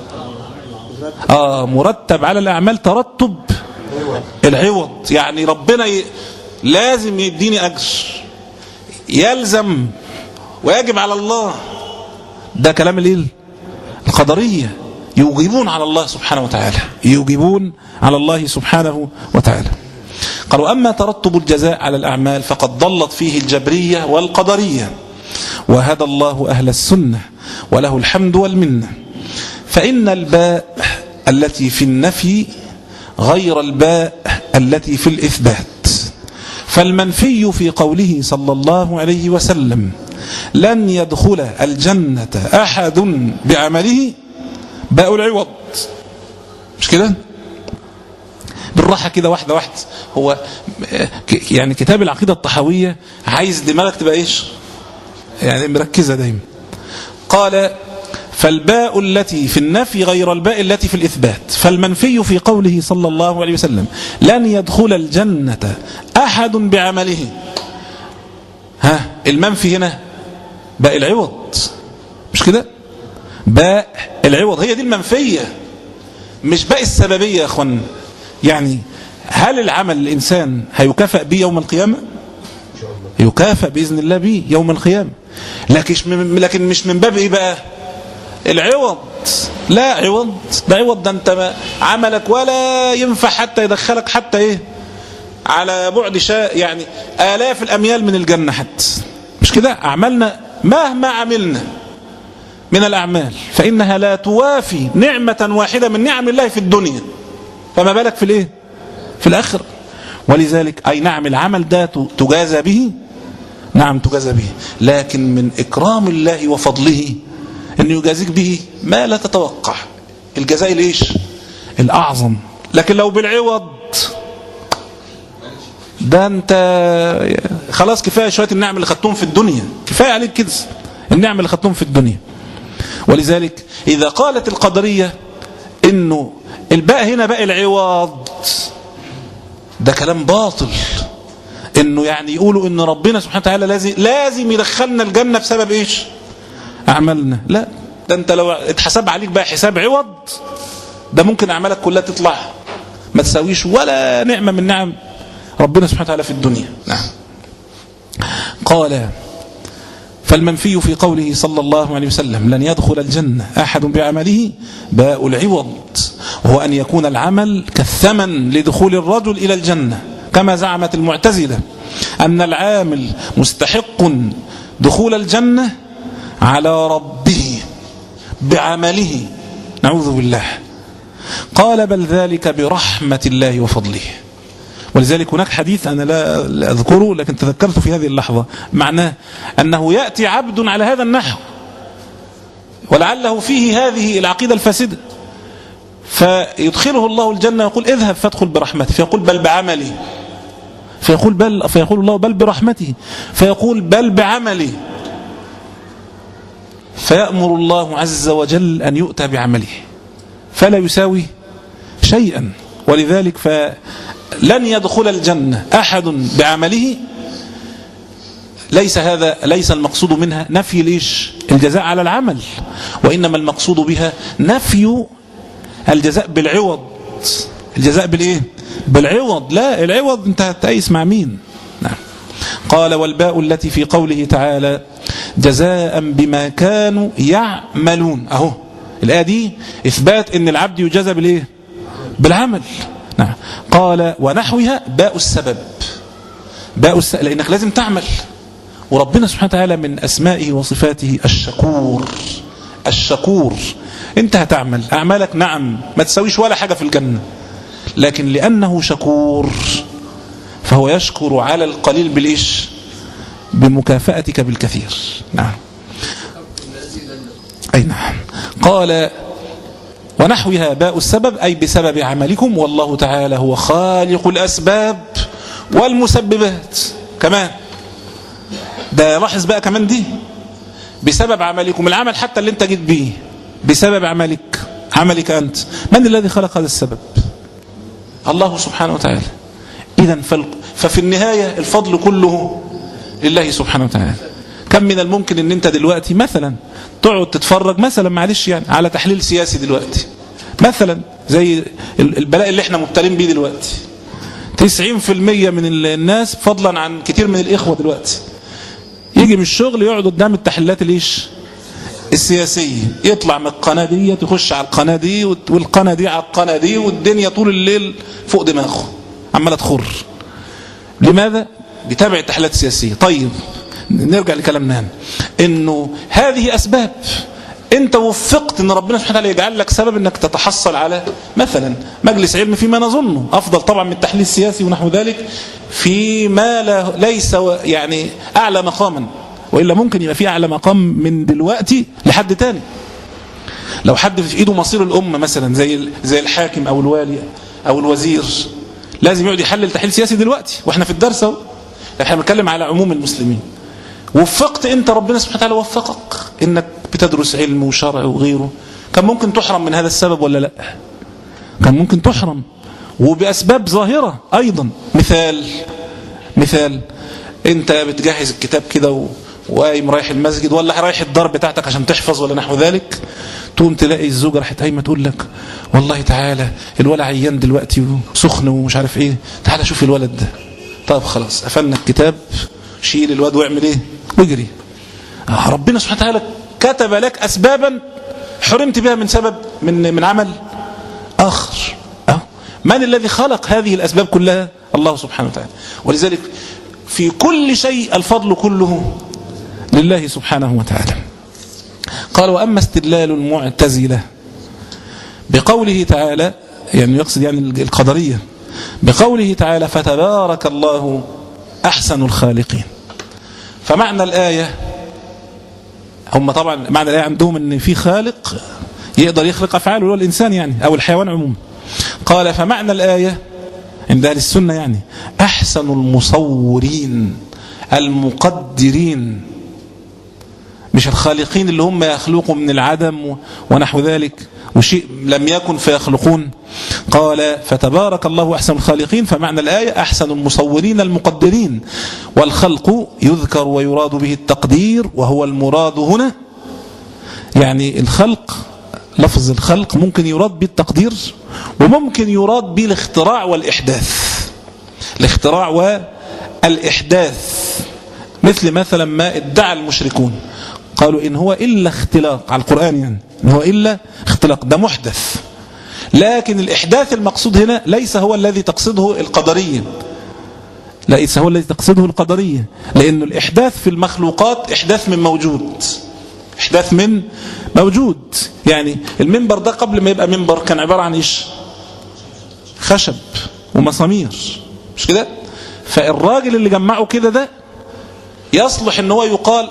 آه مرتب على الأعمال ترتب العوض، يعني ربنا ي... لازم يديني أجر، يلزم ويجب على الله. ده كلام الايه؟ القدرية. يوجبون على الله سبحانه وتعالى، يوجبون على الله سبحانه وتعالى. قالوا أما ترتب الجزاء على الأعمال فقد ضلت فيه الجبرية والقدرية، وهدى الله أهل السنة وله الحمد والمنة. فإن الباء التي في النفي غير الباء التي في الإثبات، فالمنفي في قوله صلى الله عليه وسلم لن يدخل الجنة أحد بعمله باء العوض، مش كده؟ بالراحة كده واحدة واحدة. هو يعني كتاب العقيدة الطحاوية عايز دماغك تبقى إيش؟ يعني مركزة دايما. قال فالباء التي في النفي غير الباء التي في الإثبات، فالمنفي في قوله صلى الله عليه وسلم لن يدخل الجنة أحد بعمله. ها المنفي هنا باء العوض، مش كده؟ باء العوض هي دي المنفية، مش باء السببية يا أخوان. يعني هل العمل الإنسان هيكافئ به يوم القيامة؟ يكافئ بإذن الله به يوم القيامة. لكن لكن مش من باب إيه بقى العوض، لا عوض، ده عوض ده أنت عملك ولا ينفع حتى يدخلك حتى إيه على بعد شاء يعني آلاف الأميال من الجنة حتى، مش كده. أعمالنا مهما عملنا من الأعمال فإنها لا توافي نعمة واحدة من نعم الله في الدنيا، فما بالك في الإيه في الآخر. ولذلك أي نعم العمل ده تجازى به، نعم تجازى به، لكن من إكرام الله وفضله أن يجازيك به ما لا تتوقع، الجزاء ليش الأعظم. لكن لو بالعوض ده أنت خلاص كفاية شوية النعم اللي خدتهم في الدنيا، كفاية عليك كده النعم اللي خدتهم في الدنيا. ولذلك إذا قالت القدرية إنه الباء هنا باء العوض، ده كلام باطل. إنه يعني يقولوا إن ربنا سبحانه وتعالى لازم لازم يدخلنا الجنة بسبب إيش أعمالنا، لا، ده أنت لو اتحسب عليك بقى حساب عوض ده ممكن أعمالك كلها تطلع ما تساويش ولا نعمة من نعم ربنا سبحانه وتعالى في الدنيا. نعم. قال فالمنفي في قوله صلى الله عليه وسلم لن يدخل الجنة أحد بعمله باء العوض، وهو أن يكون العمل كالثمن لدخول الرجل إلى الجنة، كما زعمت المعتزلة أن العامل مستحق دخول الجنة على ربه بعمله، نعوذ بالله. قال بل ذلك برحمة الله وفضله. ولذلك هناك حديث أنا لا أذكره لكن تذكرته في هذه اللحظة، معناه أنه يأتي عبد على هذا النحو ولعله فيه هذه العقيدة الفاسدة، فيدخله الله الجنة يقول اذهب فادخل برحمته، فيقول بل بعملي، فيقول بل فيقول الله بل برحمته، فيقول بل بعملي، فيأمر الله عز وجل أن يؤتى بعمله فلا يساوي شيئا. ولذلك فلن يدخل الجنة أحد بعمله، ليس هذا ليس المقصود منها نفي ليش الجزاء على العمل، وإنما المقصود بها نفي الجزاء بالعوض. الجزاء بالإيه بالعوض، لا العوض انت هتقيس مع مين. نعم. قال والباء التي في قوله تعالى جزاء بما كانوا يعملون، اهو الآية دي إثبات ان العبد يجازى بالإيه بالعمل. نعم. قال ونحوها باء السبب، باء السبب لأنك لازم تعمل، وربنا سبحانه وتعالى من أسمائه وصفاته الشكور. الشكور انت هتعمل أعمالك نعم ما تسويش ولا حاجة في الجنة، لكن لأنه شكور فهو يشكر على القليل بالإيش بمكافأتك بالكثير. نعم. أي نعم. قال ونحوها باء السبب أي بسبب عملكم، والله تعالى هو خالق الأسباب والمسببات كمان. ده لاحظ بقى كمان دي بسبب عملكم، العمل حتى اللي انت جيت بيه بسبب عملك، عملك أنت. من الذي خلق هذا السبب؟ الله سبحانه وتعالى. إذن ففي النهاية الفضل كله لله سبحانه وتعالى. كم من الممكن ان انت دلوقتي مثلا تقعد تتفرج مثلا معلش يعني على تحليل سياسي دلوقتي مثلا زي البلاء اللي احنا مبتلين بيه دلوقتي، تسعين في المية من الناس فضلا عن كتير من الإخوة دلوقتي يجي من الشغل يقعد قدام التحليلات ليش السياسية، يطلع من القناة دي تخش على القناة دي والقناة دي على القناة دي، والدنيا طول الليل فوق دماغه عمالة تخر. لماذا؟ بيتابع التحليلات السياسية. طيب نرجع لكلامنا هنا، انه هذه اسباب انت وفقت ان ربنا سبحانه وتعالى يجعل لك سبب انك تتحصل على مثلا مجلس علم فيما نظنه افضل طبعا من التحليل السياسي ونحو ذلك، فيما لا ليس يعني اعلى مقاما، والا ممكن يبقى في اعلى مقام من دلوقتي لحد تاني. لو حد في ايده مصير الامه مثلا زي زي الحاكم او الوالي او الوزير لازم يقعد يحلل تحليل سياسي دلوقتي واحنا في الدرس اهو، احنا بنتكلم على عموم المسلمين. وفقت انت ربنا سبحانه وتعالى وفقك انك بتدرس علم وشرع وغيره، كان ممكن تحرم من هذا السبب ولا لا؟ كان ممكن تحرم وبأسباب ظاهرة ايضا. مثال مثال انت بتجهز الكتاب كده وقايم رايح المسجد ولا رايح الدار بتاعتك عشان تحفظ ولا نحو ذلك، تقوم تلاقي الزوجة راحت قايمه تقول لك والله تعالى الولد عيان دلوقتي وسخن ومش عارف ايه، تعالى شوف الولد ده. طب خلاص قفلنا الكتاب شيل الواد واعمل ايه واجري. ربنا سبحانه وتعالى كتب لك أسبابا حرمت بها من سبب من من عمل آخر. أه؟ من الذي خلق هذه الأسباب كلها؟ الله سبحانه وتعالى. ولذلك في كل شيء الفضل كله لله سبحانه وتعالى. قال وأما استدلال المعتزلة بقوله تعالى، يعني يقصد يعني القدرية، بقوله تعالى فتبارك الله أحسن الخالقين. فمعنى الآية، هم طبعا معنى الآية عندهم ان في خالق يقدر يخلق أفعاله هو الإنسان يعني أو الحيوان عموما. قال فمعنى الآية عند أهل السنة يعني أحسن المصورين المقدرين، مش الخالقين اللي هم يخلقوا من العدم ونحو ذلك وشيء لم يكن فيخلقون. قال فتبارك الله أحسن الخالقين، فمعنى الآية أحسن المصورين المقدرين. والخلق يذكر ويراد به التقدير، وهو المراد هنا يعني الخلق، لفظ الخلق ممكن يراد به التقدير وممكن يراد به الاختراع والإحداث. الاختراع والإحداث مثل مثلا ما ادعى المشركون، قالوا إن هو إلا اختلاق، على القرآن يعني إن هو إلا اختلاق، ده محدث. لكن الإحداث المقصود هنا ليس هو الذي تقصده القدرية، ليس هو الذي تقصده القدرية، لأن الإحداث في المخلوقات إحداث من موجود، إحداث من موجود. يعني المنبر ده قبل ما يبقى منبر كان عبارة عن إيش؟ خشب ومسامير، مش كده؟ فالراجل اللي جمعه كده ده يصلح ان هو يقال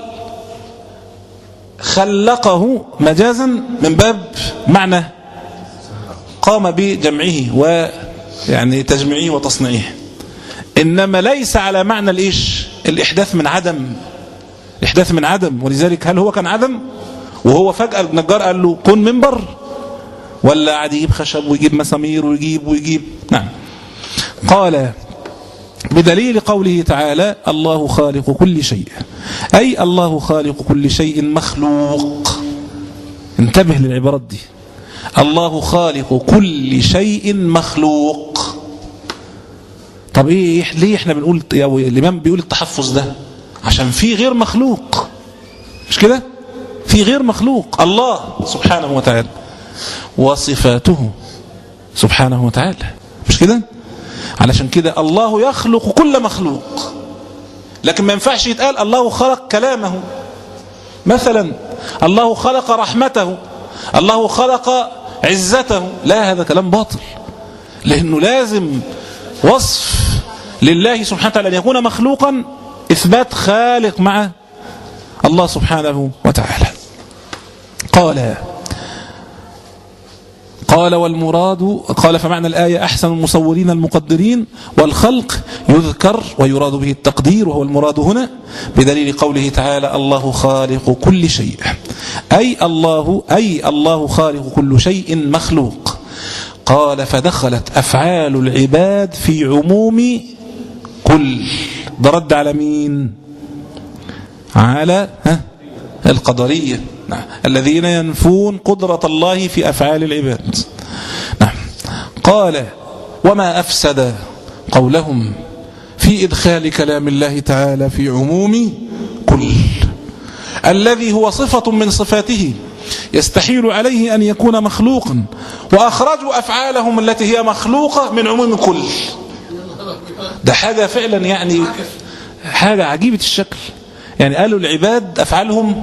خلقه مجازا من باب معنى قام بجمعه ويعني تجميعه وتصنيعه، انما ليس على معنى الايش؟ الاحداث من عدم، الاحداث من عدم. ولذلك هل هو كان عدم وهو فجأة النجار قال له كن منبر، ولا قاعد يجيب خشب ويجيب مسامير ويجيب ويجيب؟ نعم. قال بدليل قوله تعالى الله خالق كل شيء، أي الله خالق كل شيء مخلوق. انتبه للعبارات دي، الله خالق كل شيء مخلوق. طب ايه ليه احنا بنقول الإمام بيقول التحفظ ده؟ عشان في غير مخلوق، مش كده؟ في غير مخلوق الله سبحانه وتعالى وصفاته سبحانه وتعالى، مش كده؟ علشان كده الله يخلق كل مخلوق، لكن ما ينفعش يتقال الله خلق كلامه مثلا، الله خلق رحمته، الله خلق عزته. لا، هذا كلام باطل، لأنه لازم وصف لله سبحانه وتعالى أن يكون مخلوقا إثبات خالق مع الله سبحانه وتعالى. قال قال والمراد، قال فمعنى الآية أحسن المصورين المقدرين، والخلق يذكر ويراد به التقدير، وهو المراد هنا بدليل قوله تعالى الله خالق كل شيء، أي الله أي الله خالق كل شيء مخلوق. قال فدخلت أفعال العباد في عموم كل، ده رد على مين؟ على ها القدرية، نعم، الذين ينفون قدرة الله في أفعال العباد. نعم. قال وما أفسد قولهم في إدخال كلام الله تعالى في عموم كل، الذي هو صفة من صفاته يستحيل عليه أن يكون مخلوقا، وأخرجوا أفعالهم التي هي مخلوقة من عموم كل. ده حاجة فعلا يعني حاجة عجيبة الشكل. يعني قالوا العباد أفعالهم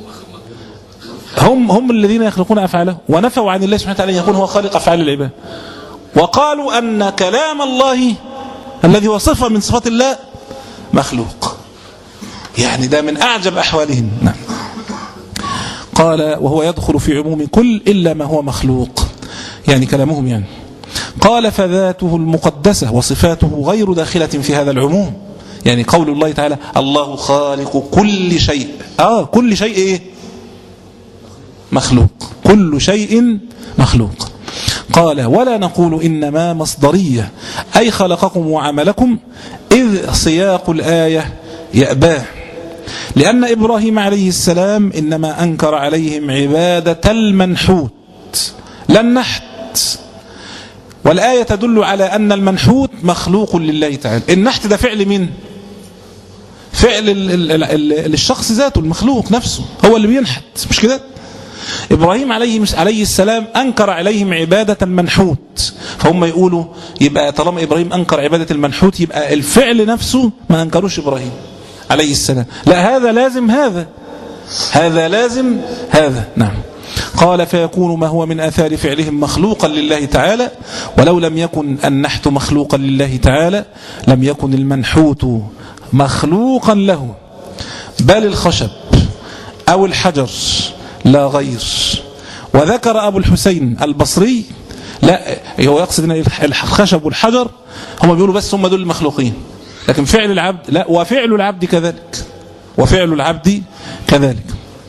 هم هم الذين يخلقون أفعالهم، ونفوا عن الله سبحانه وتعالى أن يكون هو خالق أفعال العباد، وقالوا أن كلام الله الذي هو صفة من صفات الله مخلوق. يعني ده من أعجب أحوالهم. نعم. قال وهو يدخل في عموم كل إلا ما هو مخلوق، يعني كلامهم يعني. قال فذاته المقدسة وصفاته غير داخلة في هذا العموم، يعني قول الله تعالى الله خالق كل شيء، آه كل شيء إيه؟ مخلوق، كل شيء مخلوق. قال ولا نقول إنما مصدرية، أي خلقكم وعملكم، إذ سياق الآية يأباه، لأن إبراهيم عليه السلام إنما أنكر عليهم عبادة المنحوت لا النحت، والآية تدل على أن المنحوت مخلوق لله تعالى. النحت ده فعل مين؟ فعل ال ال ال الشخص ذاته، المخلوق نفسه هو اللي بينحت، مش كده؟ إبراهيم عليه عليه السلام أنكر عليهم عبادة المنحوت، فهم يقولوا يبقى طالما إبراهيم أنكر عبادة المنحوت يبقى الفعل نفسه ما أنكروش إبراهيم عليه السلام. لا، هذا لازم هذا هذا لازم هذا. نعم. قال فيكون ما هو من آثار فعلهم مخلوقا لله تعالى، ولو لم يكن النحت مخلوقا لله تعالى لم يكن المنحوت مخلوقا له، بل الخشب أو الحجر لا غير. وذكر أبو الحسين البصري، لا هو يقصد أن الخشب والحجر هم بيقولوا بس هم دول المخلوقين، لكن فعل العبد لا، وفعل العبد كذلك، وفعل العبد كذلك.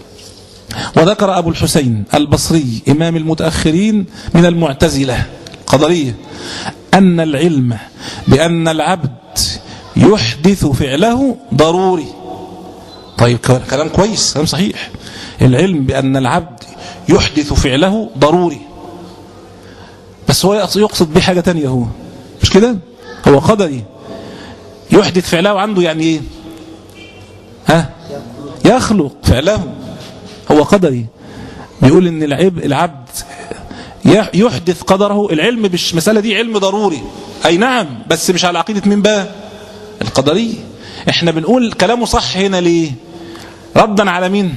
وذكر أبو الحسين البصري إمام المتأخرين من المعتزلة القدرية أن العلم بأن العبد يحدث فعله ضروري. طيب كلام كويس، كلام صحيح. العلم بأن العبد يحدث فعله ضروري، بس هو يقصد به حاجة تانية، هو مش كده؟ هو قدري يحدث فعله عنده، يعني ايه؟ ها؟ يخلق فعله. هو قدري بيقول ان العبد يحدث قدره. العلم بالمسألة دي علم ضروري، اي نعم، بس مش على عقيدة مين بقى؟ القدرية. احنا بنقول كلامه صح هنا ليه؟ ردا على مين؟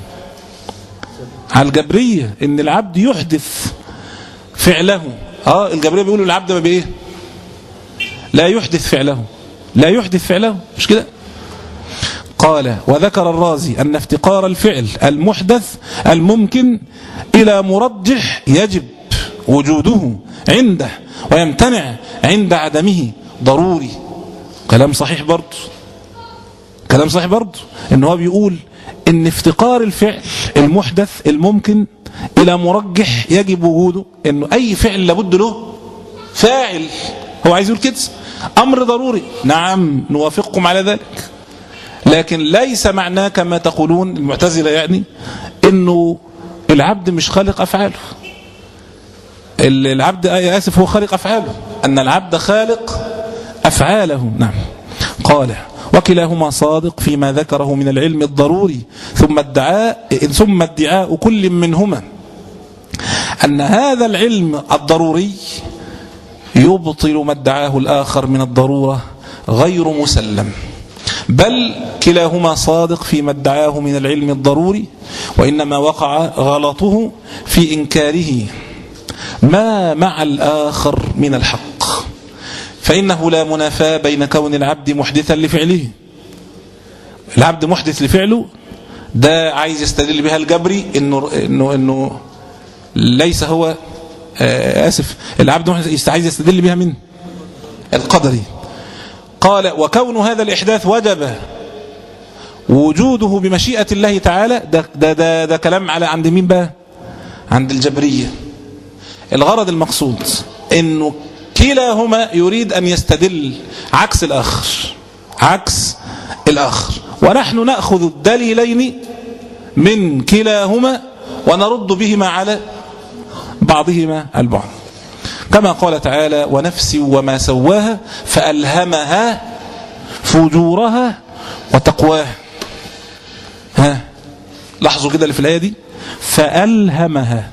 على الجبرية، ان العبد يحدث فعله. اه الجبرية بيقولوا العبد ما بايه؟ لا يحدث فعله، لا يحدث فعله، مش كده؟ قال وذكر الرازي أن افتقار الفعل المحدث الممكن إلى مرجح يجب وجوده عنده ويمتنع عند عدمه ضروري. كلام صحيح برضه، كلام صحيح برضه، إن هو بيقول إن افتقار الفعل المحدث الممكن إلى مرجح يجب وجوده، إنه أي فعل لابد له فاعل. هو عايز يقول كده أمر ضروري. نعم نوافقكم على ذلك، لكن ليس معناه كما تقولون المعتزلة يعني إنه العبد مش خالق أفعاله. العبد آسف هو خالق أفعاله، أن العبد خالق أفعاله. نعم. قال وكلاهما صادق فيما ذكره من العلم الضروري، ثم ادعاء ثم ادعاء كل منهما أن هذا العلم الضروري يبطل ما ادعاه الآخر من الضرورة غير مسلم، بل كلاهما صادق فيما ادعاه من العلم الضروري، وإنما وقع غلطه في إنكاره ما مع الآخر من الحق، فإنه لا منافاة بين كون العبد محدثا لفعله. العبد محدث لفعله، ده عايز يستدل بها الجبري إنه, إنه, إنه ليس هو آسف العبد محدث، عايز يستدل بها من القدري. قال وكون هذا الإحداث وجب وجوده بمشيئة الله تعالى، ده, ده, ده, ده كلام على عند مين بقى؟ عند الجبرية. الغرض المقصود إنه كلاهما يريد أن يستدل عكس الآخر، عكس الآخر، ونحن نأخذ الدليلين من كلاهما ونرد بهما على بعضهما البعض، كما قال تعالى ونفس وما سواها فألهمها فجورها وتقواها. ها لاحظوا كده اللي في الآية دي، فألهمها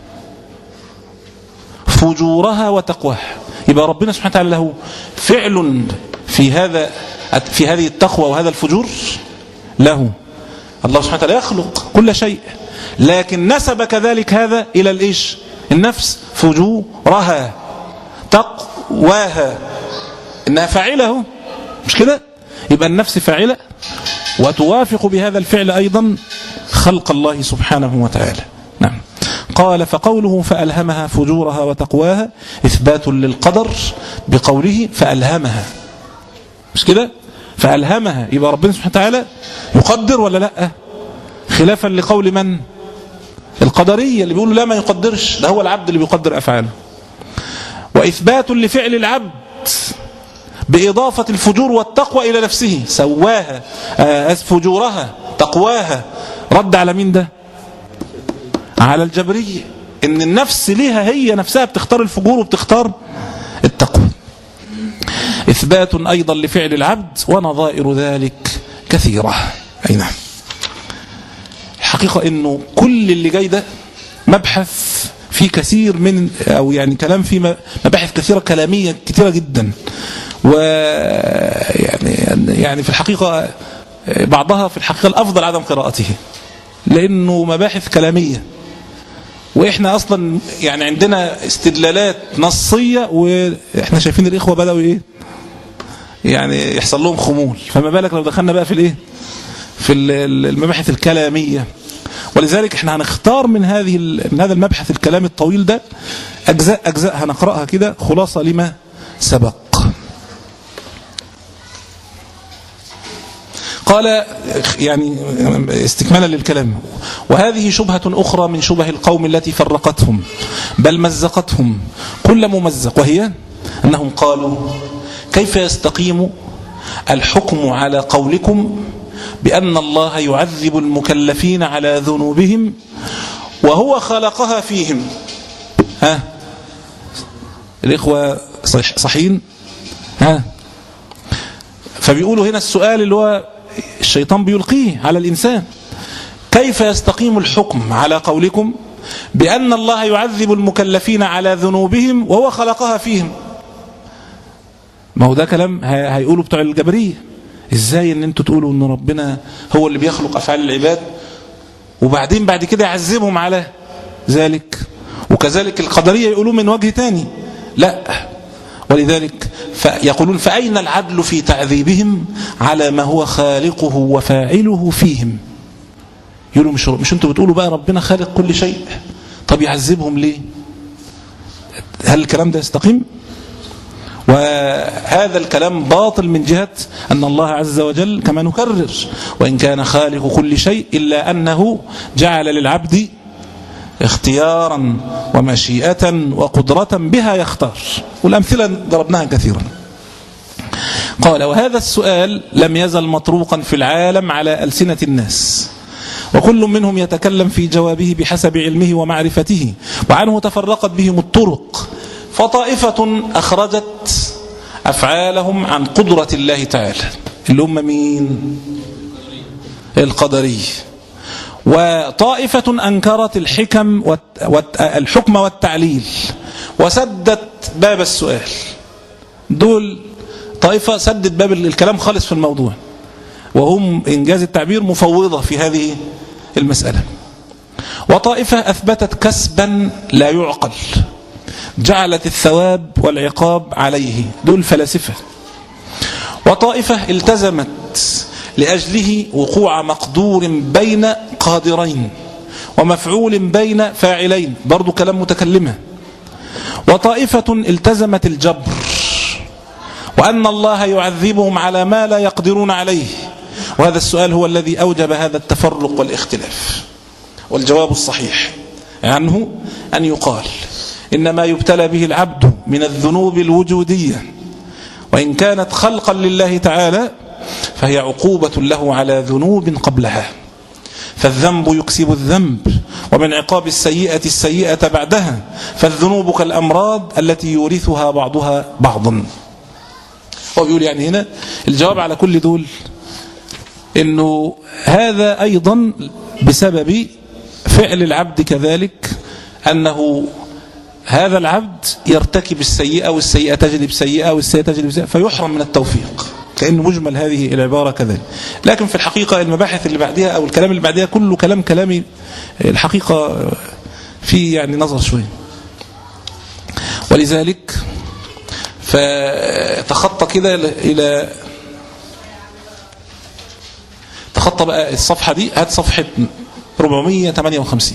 فجورها وتقواها. يبقى ربنا سبحانه وتعالى له فعل في هذا في هذه التقوى وهذا الفجور، له الله سبحانه وتعالى يخلق كل شيء، لكن نسب كذلك هذا إلى الإيش؟ النفس، فجورها تقواها، إنها فاعلة، مش كده؟ يبقى النفس فاعلة وتوافق بهذا الفعل أيضا خلق الله سبحانه وتعالى. نعم. قال فقوله فألهمها فجورها وتقواها إثبات للقدر بقوله فألهمها، مش كده؟ فألهمها، يبقى ربنا سبحانه وتعالى يقدر ولا لا؟ خلافا لقول من؟ القدرية اللي بيقولوا لا ما يقدرش، ده هو العبد اللي بيقدر أفعاله. وإثبات لفعل العبد بإضافة الفجور والتقوى إلى نفسه، سواها فجورها تقواها، رد على مين ده؟ على الجبرية، إن النفس لها هي نفسها بتختار الفجور وبتختار التقوى. إثبات أيضا لفعل العبد ونظائر ذلك كثيرة. أي نعم. الحقيقة إنه كل اللي جاي ده مبحث فيه كثير من أو يعني كلام فيه مباحث كثيرة كلامية كثيرة جدا، ويعني يعني في الحقيقة بعضها في الحقيقة الأفضل عدم قراءته لأنه مباحث كلامية، وإحنا أصلا يعني عندنا استدلالات نصية وإحنا شايفين الإخوة بدأوا إيه يعني يحصل لهم خمول، فما بالك لو دخلنا بقى في الإيه في المباحث الكلامية. ولذلك احنا هنختار من هذه من هذا المبحث الكلام الطويل ده أجزاء أجزاء هنقرأها كده خلاصة لما سبق. قال يعني استكمالا للكلام: وهذه شبهة أخرى من شبه القوم التي فرقتهم بل مزقتهم كل ممزق، وهي أنهم قالوا: كيف يستقيم الحكم على قولكم بأن الله يعذب المكلفين على ذنوبهم وهو خلقها فيهم؟ ها الإخوة صح صحيين؟ ها فبيقولوا هنا السؤال اللي هو الشيطان بيلقيه على الإنسان: كيف يستقيم الحكم على قولكم بأن الله يعذب المكلفين على ذنوبهم وهو خلقها فيهم؟ ما هو ده كلام هيقولوا بتوع الجبرية. ازاي ان انتوا تقولوا ان ربنا هو اللي بيخلق افعال العباد وبعدين بعد كده يعذبهم على ذلك؟ وكذلك القدرية يقولون من وجه تاني لا. ولذلك فيقولون: فأين العدل في تعذيبهم على ما هو خالقه وفاعله فيهم؟ يقولوا مش, مش انتوا بتقولوا بقى ربنا خالق كل شيء، طب يعذبهم ليه؟ هل الكلام ده يستقيم؟ وهذا الكلام باطل من جهة أن الله عز وجل كما نكرر وإن كان خالق كل شيء إلا أنه جعل للعبد اختيارا ومشيئة وقدرة بها يختار، والأمثلة ضربناها كثيرا. قال: وهذا السؤال لم يزل مطروقا في العالم على ألسنة الناس، وكل منهم يتكلم في جوابه بحسب علمه ومعرفته، وعنه تفرقت بهم الطرق، فطائفة أخرجت أفعالهم عن قدرة الله تعالى اللي هم مين؟ القدري. وطائفة أنكرت الحكم والحكم والتعليل وسدت باب السؤال. دول طائفة سدت باب الكلام خالص في الموضوع، وهم إنجاز التعبير مفوضة في هذه المسألة. وطائفة أثبتت كسبا لا يعقل، جعلت الثواب والعقاب عليه، دول فلاسفة. وطائفة التزمت لأجله وقوع مقدور بين قادرين ومفعول بين فاعلين، برضو كلام متكلمة. وطائفة التزمت الجبر وأن الله يعذبهم على ما لا يقدرون عليه، وهذا السؤال هو الذي أوجب هذا التفرق والاختلاف. والجواب الصحيح عنه أن يقال: إنما يبتلى به العبد من الذنوب الوجودية، وإن كانت خلقا لله تعالى فهي عقوبة له على ذنوب قبلها، فالذنب يكسب الذنب، ومن عقاب السيئة السيئة بعدها، فالذنوب كالأمراض التي يورثها بعضها بعضا. هو بيقول يعني هنا الجواب على كل دول إنه هذا أيضا بسبب فعل العبد كذلك، أنه هذا العبد يرتكب السيئة والسيئة تجلب سيئة والسيئة تجلب سيئة فيحرم من التوفيق، كأن مجمل هذه العبارة كذلك. لكن في الحقيقة المباحث اللي بعدها أو الكلام اللي بعدها كله كلام كلامي الحقيقة فيه يعني نظر شوية. ولذلك فتخطى كده إلى تخطى بقى الصفحة دي، هات صفحة أربعمائة وثمانية وخمسين.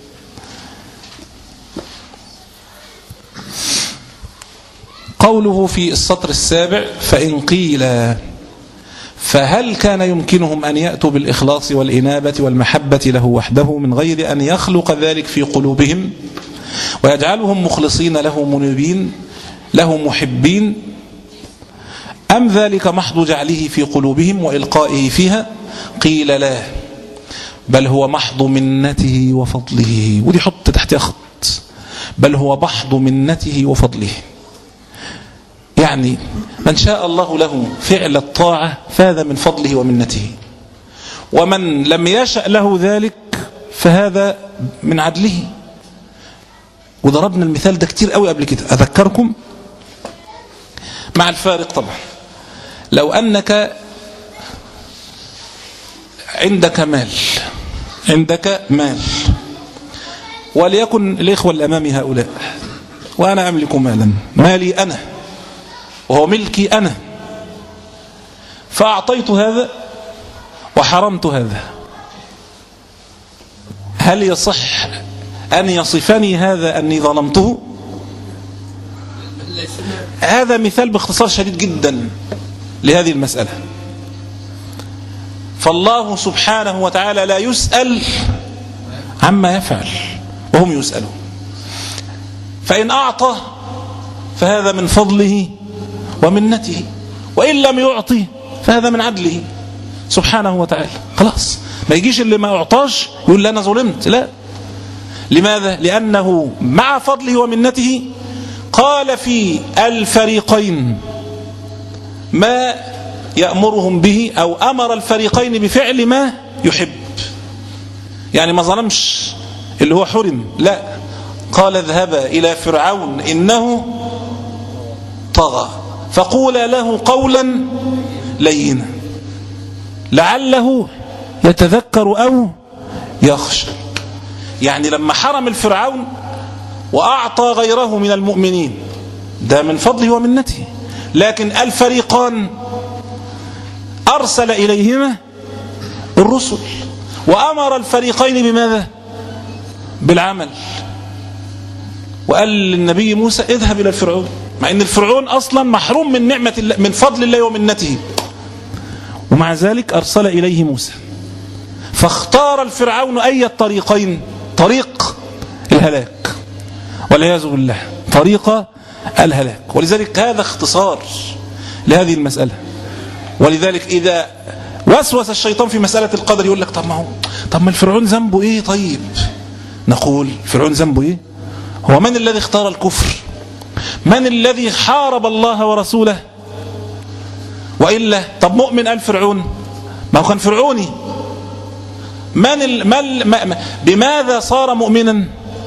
قوله في السطر السابع: فإن قيل فهل كان يمكنهم أن يأتوا بالإخلاص والإنابة والمحبة له وحده من غير أن يخلق ذلك في قلوبهم ويجعلهم مخلصين له منيبين له محبين، أم ذلك محض جعله في قلوبهم وإلقائه فيها؟ قيل لا، بل هو محض منته وفضله. ودي حط تحتها خط، بل هو محض منته وفضله، يعني من شاء الله له فعل الطاعة فهذا من فضله ومنته، ومن لم يشأ له ذلك فهذا من عدله. وضربنا المثال ده كتير قوي قبل كده، أذكركم مع الفارق طبعا. لو أنك عندك مال عندك مال وليكن الإخوة اللي أمامي هؤلاء، وأنا أملك مالا، مالي أنا وهو ملكي أنا، فأعطيت هذا وحرمت هذا، هل يصح أن يصفني هذا أني ظلمته؟ هذا مثال باختصار شديد جدا لهذه المسألة. فالله سبحانه وتعالى لا يسأل عما يفعل وهم يسألون. فإن أعطى فهذا من فضله ومنته، وإن لم يعطي فهذا من عدله سبحانه وتعالى. خلاص، ما يجيش اللي ما أعطاش يقول لي أنا ظلمت، لا. لماذا؟ لأنه مع فضله ومنته قال في الفريقين ما يأمرهم به، أو أمر الفريقين بفعل ما يحب. يعني ما ظلمش اللي هو حرم، لا، قال اذهبا إلى فرعون إنه طغى فقولا له قولا لينا لعله يتذكر أو يخشى. يعني لما حرم الفرعون وأعطى غيره من المؤمنين ده من فضله ومنته، لكن الفريقان أرسل إليهما الرسل وأمر الفريقين بماذا؟ بالعمل. وقال للنبي موسى اذهب إلى الفرعون، مع أن الفرعون أصلا محروم من نعمة الله، من فضل الله ومنته، ومع ذلك أرسل إليه موسى. فاختار الفرعون أي الطريقين؟ طريق الهلاك والعياذ بالله، طريق الهلاك. ولذلك هذا اختصار لهذه المسألة. ولذلك إذا وسوس الشيطان في مسألة القدر يقول لك طب ما هو طب ما الفرعون ذنبه إيه؟ طيب نقول فرعون ذنبه إيه؟ هو من الذي اختار الكفر؟ من الذي حارب الله ورسوله؟ وإلا طب مؤمن آل فرعون ما هو كان فرعوني، من ال... ما... ما... بماذا صار مؤمنا؟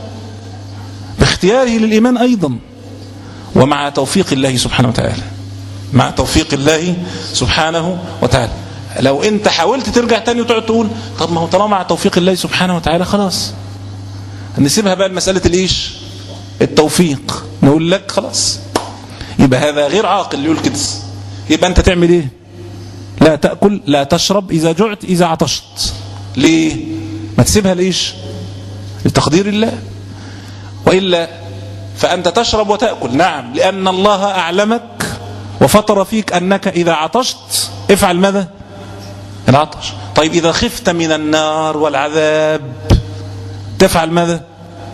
باختياره للإيمان أيضا، ومع توفيق الله سبحانه وتعالى، مع توفيق الله سبحانه وتعالى. لو انت حاولت ترجع تاني وتقعد تقول طب ما هو طالما مع توفيق الله سبحانه وتعالى خلاص نسيبها بقى المسألة الايش؟ التوفيق، نقول لك خلاص يبقى هذا غير عاقل اللي يقول كده. يبقى انت تعمل ايه؟ لا تأكل لا تشرب إذا جعت إذا عطشت. ليه؟ ما تسيبها ليش؟ لتقدير الله. وإلا فأنت تشرب وتأكل، نعم، لأن الله أعلمك وفطر فيك أنك إذا عطشت افعل ماذا؟ العطش. طيب إذا خفت من النار والعذاب تفعل ماذا؟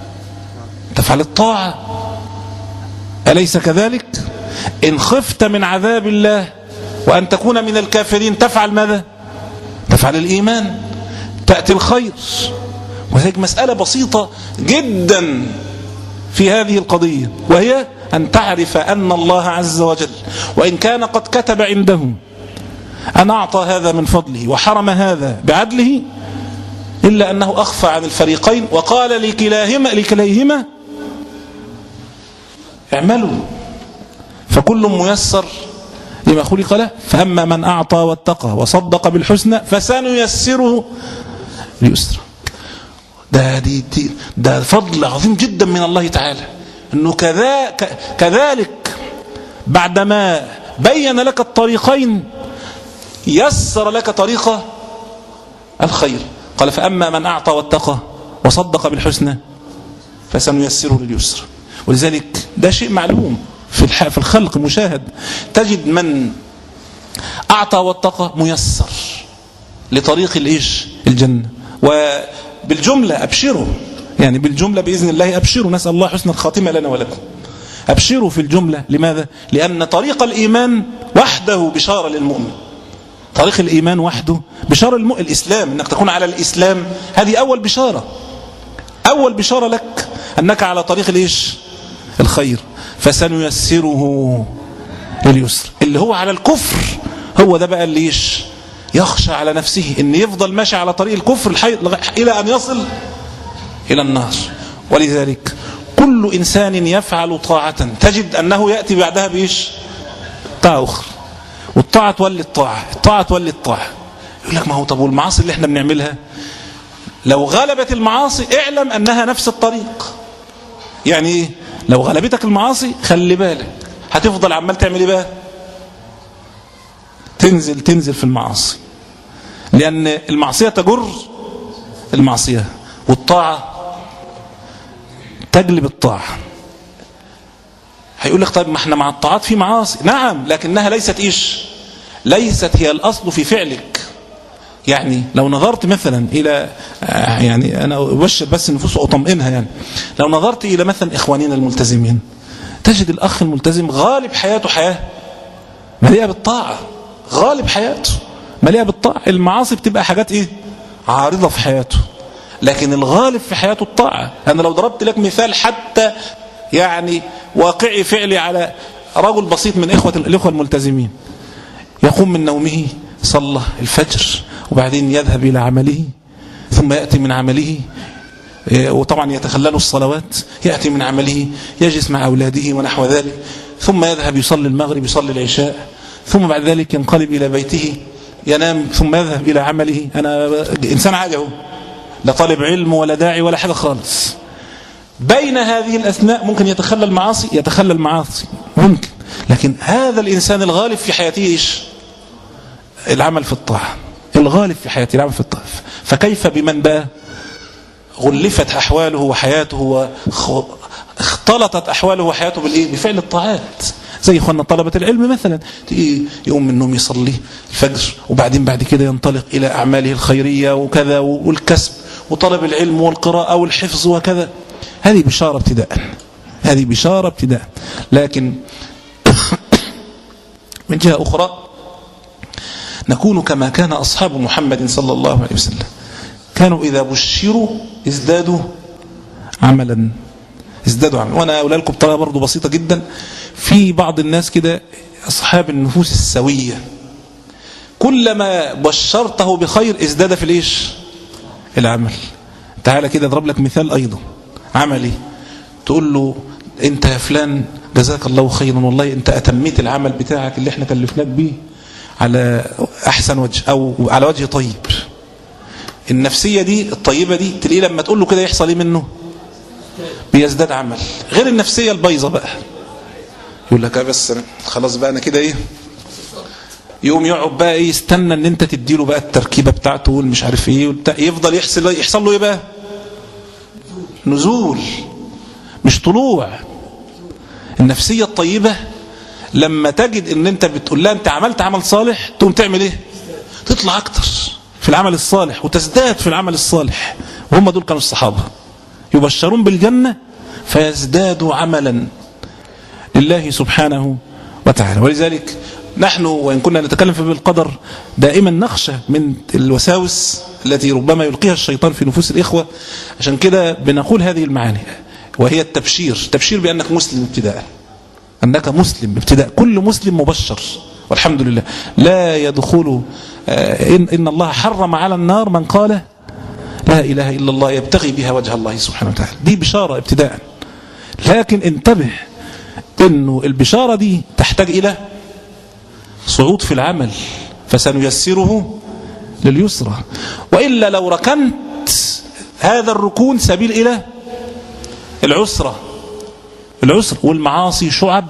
تفعل الطاعة، أليس كذلك؟ إن خفت من عذاب الله وأن تكون من الكافرين تفعل ماذا؟ تفعل الإيمان، تأتي الخير. وهذه مسألة بسيطة جدا في هذه القضية، وهي أن تعرف أن الله عز وجل وإن كان قد كتب عنده أن أعطى هذا من فضله وحرم هذا بعدله، إلا أنه أخفى عن الفريقين وقال لكلاهما لكليهما اعملوا فكل ميسر لما خلق له. فأما من أعطى واتقى وصدق بالحسنى فسنيسره ليسرى. ده, دي دي ده فضل عظيم جدا من الله تعالى، أنه كذا كذلك بعدما بين لك الطريقين يسر لك طريق الخير. قال فأما من أعطى واتقى وصدق بالحسنى فسنيسره لليسر. ولذلك ده شيء معلوم في في الخلق مشاهد، تجد من أعطى واتقى ميسر لطريق الإيش؟ الجنة. وبالجملة أبشروا، يعني بالجملة بإذن الله أبشروا، نسأل الله حسن الخاتمة لنا ولكم. أبشروا في الجملة. لماذا؟ لأن طريق الإيمان وحده بشارة للمؤمن. طريق الإيمان وحده بشارة للمؤمن. الإسلام، أنك تكون على الإسلام، هذه أول بشارة، أول بشارة لك أنك على طريق الإيش؟ الخير. فسنيسره لليسر. اللي هو على الكفر هو ده بقى اللي إيش؟ يخشى على نفسه ان يفضل ماشي على طريق الكفر الى ان يصل الى النار. ولذلك كل انسان يفعل طاعة تجد انه يأتي بعدها بايش؟ طاعة اخرى، والطاعة تولي الطاعة، الطاعة تولي الطاعة. يقول لك ما هو طب والمعاصي اللي احنا بنعملها لو غلبت المعاصي اعلم انها نفس الطريق. يعني ايه؟ لو غلبتك المعاصي خلي بالك هتفضل عمال تعمل ايه بقى؟ تنزل تنزل في المعاصي، لان المعصية تجر المعصية والطاعة تجلب الطاعة. هيقول لك طيب ما احنا مع الطاعات في معاصي، نعم، لكنها ليست ايش؟ ليست هي الاصل في فعلك. يعني لو نظرت مثلا الى، يعني انا ابشر بس النفوس واطمئنها، يعني لو نظرت الى مثلا اخواننا الملتزمين تجد الاخ الملتزم غالب حياته حياة مليئة بالطاعة، غالب حياته مليئة بالطاعة. المعاصي بتبقى حاجات ايه؟ عارضة في حياته، لكن الغالب في حياته الطاعة. انا لو ضربت لك مثال حتى يعني واقعي فعلي على رجل بسيط من اخوة الاخوة الملتزمين، يقوم من نومه صلى الفجر وبعدين يذهب الى عمله، ثم يأتي من عمله وطبعا يتخلل الصلوات، يأتي من عمله يجلس مع أولاده ونحو ذلك، ثم يذهب يصلي المغرب يصلي العشاء، ثم بعد ذلك ينقلب إلى بيته ينام، ثم يذهب إلى عمله. أنا إنسان عادي اهو، لا طالب علم ولا داعي ولا حاجة خالص. بين هذه الأثناء ممكن يتخلى المعاصي، يتخلى المعاصي ممكن، لكن هذا الإنسان الغالب في حياته إيش؟ العمل في الطاعة، الغالب في حياته العمل في الطاعة. فكيف بمن بقى غلفت أحواله وحياته واختلطت أحواله وحياته بالإيه؟ بفعل الطاعات. زي إخواننا طلبة العلم مثلا، يقوم من النوم يصلي الفجر وبعدين بعد كده ينطلق إلى أعماله الخيرية وكذا والكسب وطلب العلم والقراءة والحفظ وكذا. هذه بشارة ابتداء، هذه بشارة ابتداء. لكن من جهة أخرى نكون كما كان أصحاب محمد صلى الله عليه وسلم، كانوا إذا بشروا ازدادوا عملا، ازدادوا عملا. وأنا أقول لكم بطريقة برضو بسيطة جدا، في بعض الناس كده أصحاب النفوس السوية كلما بشرته بخير ازداد في ليش العمل. تعالى كده اضرب لك مثال أيضا عملي، تقول له انت يا فلان جزاك الله خيرا، والله انت أتميت العمل بتاعك اللي احنا كلفناك به على أحسن وجه أو على وجه طيب. النفسية دي الطيبة دي تلاقيه لما تقول له كده يحصل ايه منه؟ بيزداد عمل. غير النفسية البايظة بقى يقول لك بس خلاص بقى انا كده ايه، يقوم يقعد بقى ايه يستنى ان انت تديله بقى التركيبة بتاعته والمش عارف ايه والبتاع، يفضل يحصل يحصل له ايه بقى؟ نزول مش طلوع. النفسية الطيبة لما تجد ان انت بتقول لها انت عملت عمل صالح تقوم تعمل ايه؟ تطلع اكتر في العمل الصالح وتزداد في العمل الصالح. وهم دول كانوا الصحابة يبشرون بالجنة فيزدادوا عملا لله سبحانه وتعالى. ولذلك نحن وإن كنا نتكلم في القدر دائما نخشى من الوساوس التي ربما يلقيها الشيطان في نفوس الإخوة. عشان كده بنقول هذه المعاني، وهي التبشير، تبشير بأنك مسلم ابتداء، أنك مسلم ابتداء. كل مسلم مبشر والحمد لله. لا يدخل إن, إن الله حرم على النار من قال لا إله إلا الله يبتغي بها وجه الله سبحانه وتعالى. دي بشارة ابتداء، لكن انتبه إنه البشارة دي تحتاج إلى صعود في العمل، فسنيسره لليسرى. وإلا لو ركنت هذا الركون سبيل إلى العسرة. العسر والمعاصي شعب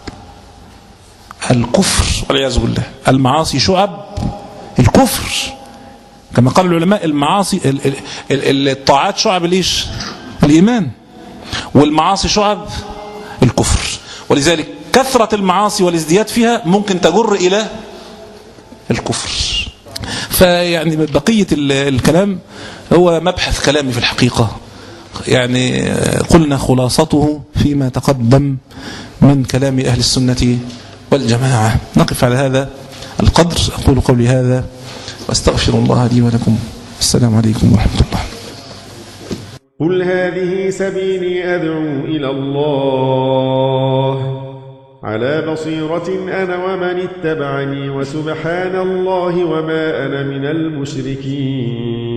الكفر والعياذ بالله. المعاصي شعب الكفر كما قال العلماء. المعاصي الطاعات شعب ليش الإيمان، والمعاصي شعب الكفر. ولذلك كثرة المعاصي والازدياد فيها ممكن تجر إلى الكفر. فيعني بقية الكلام هو مبحث كلامي في الحقيقة، يعني قلنا خلاصته فيما تقدم من كلام أهل السنة والجماعة. نقف على هذا القدر. أقول قولي هذا واستغفر الله لي ولكم. السلام عليكم ورحمة الله. قل هذه سبيلي أدعو إلى الله على بصيرة أنا ومن اتبعني وسبحان الله وما أنا من المشركين.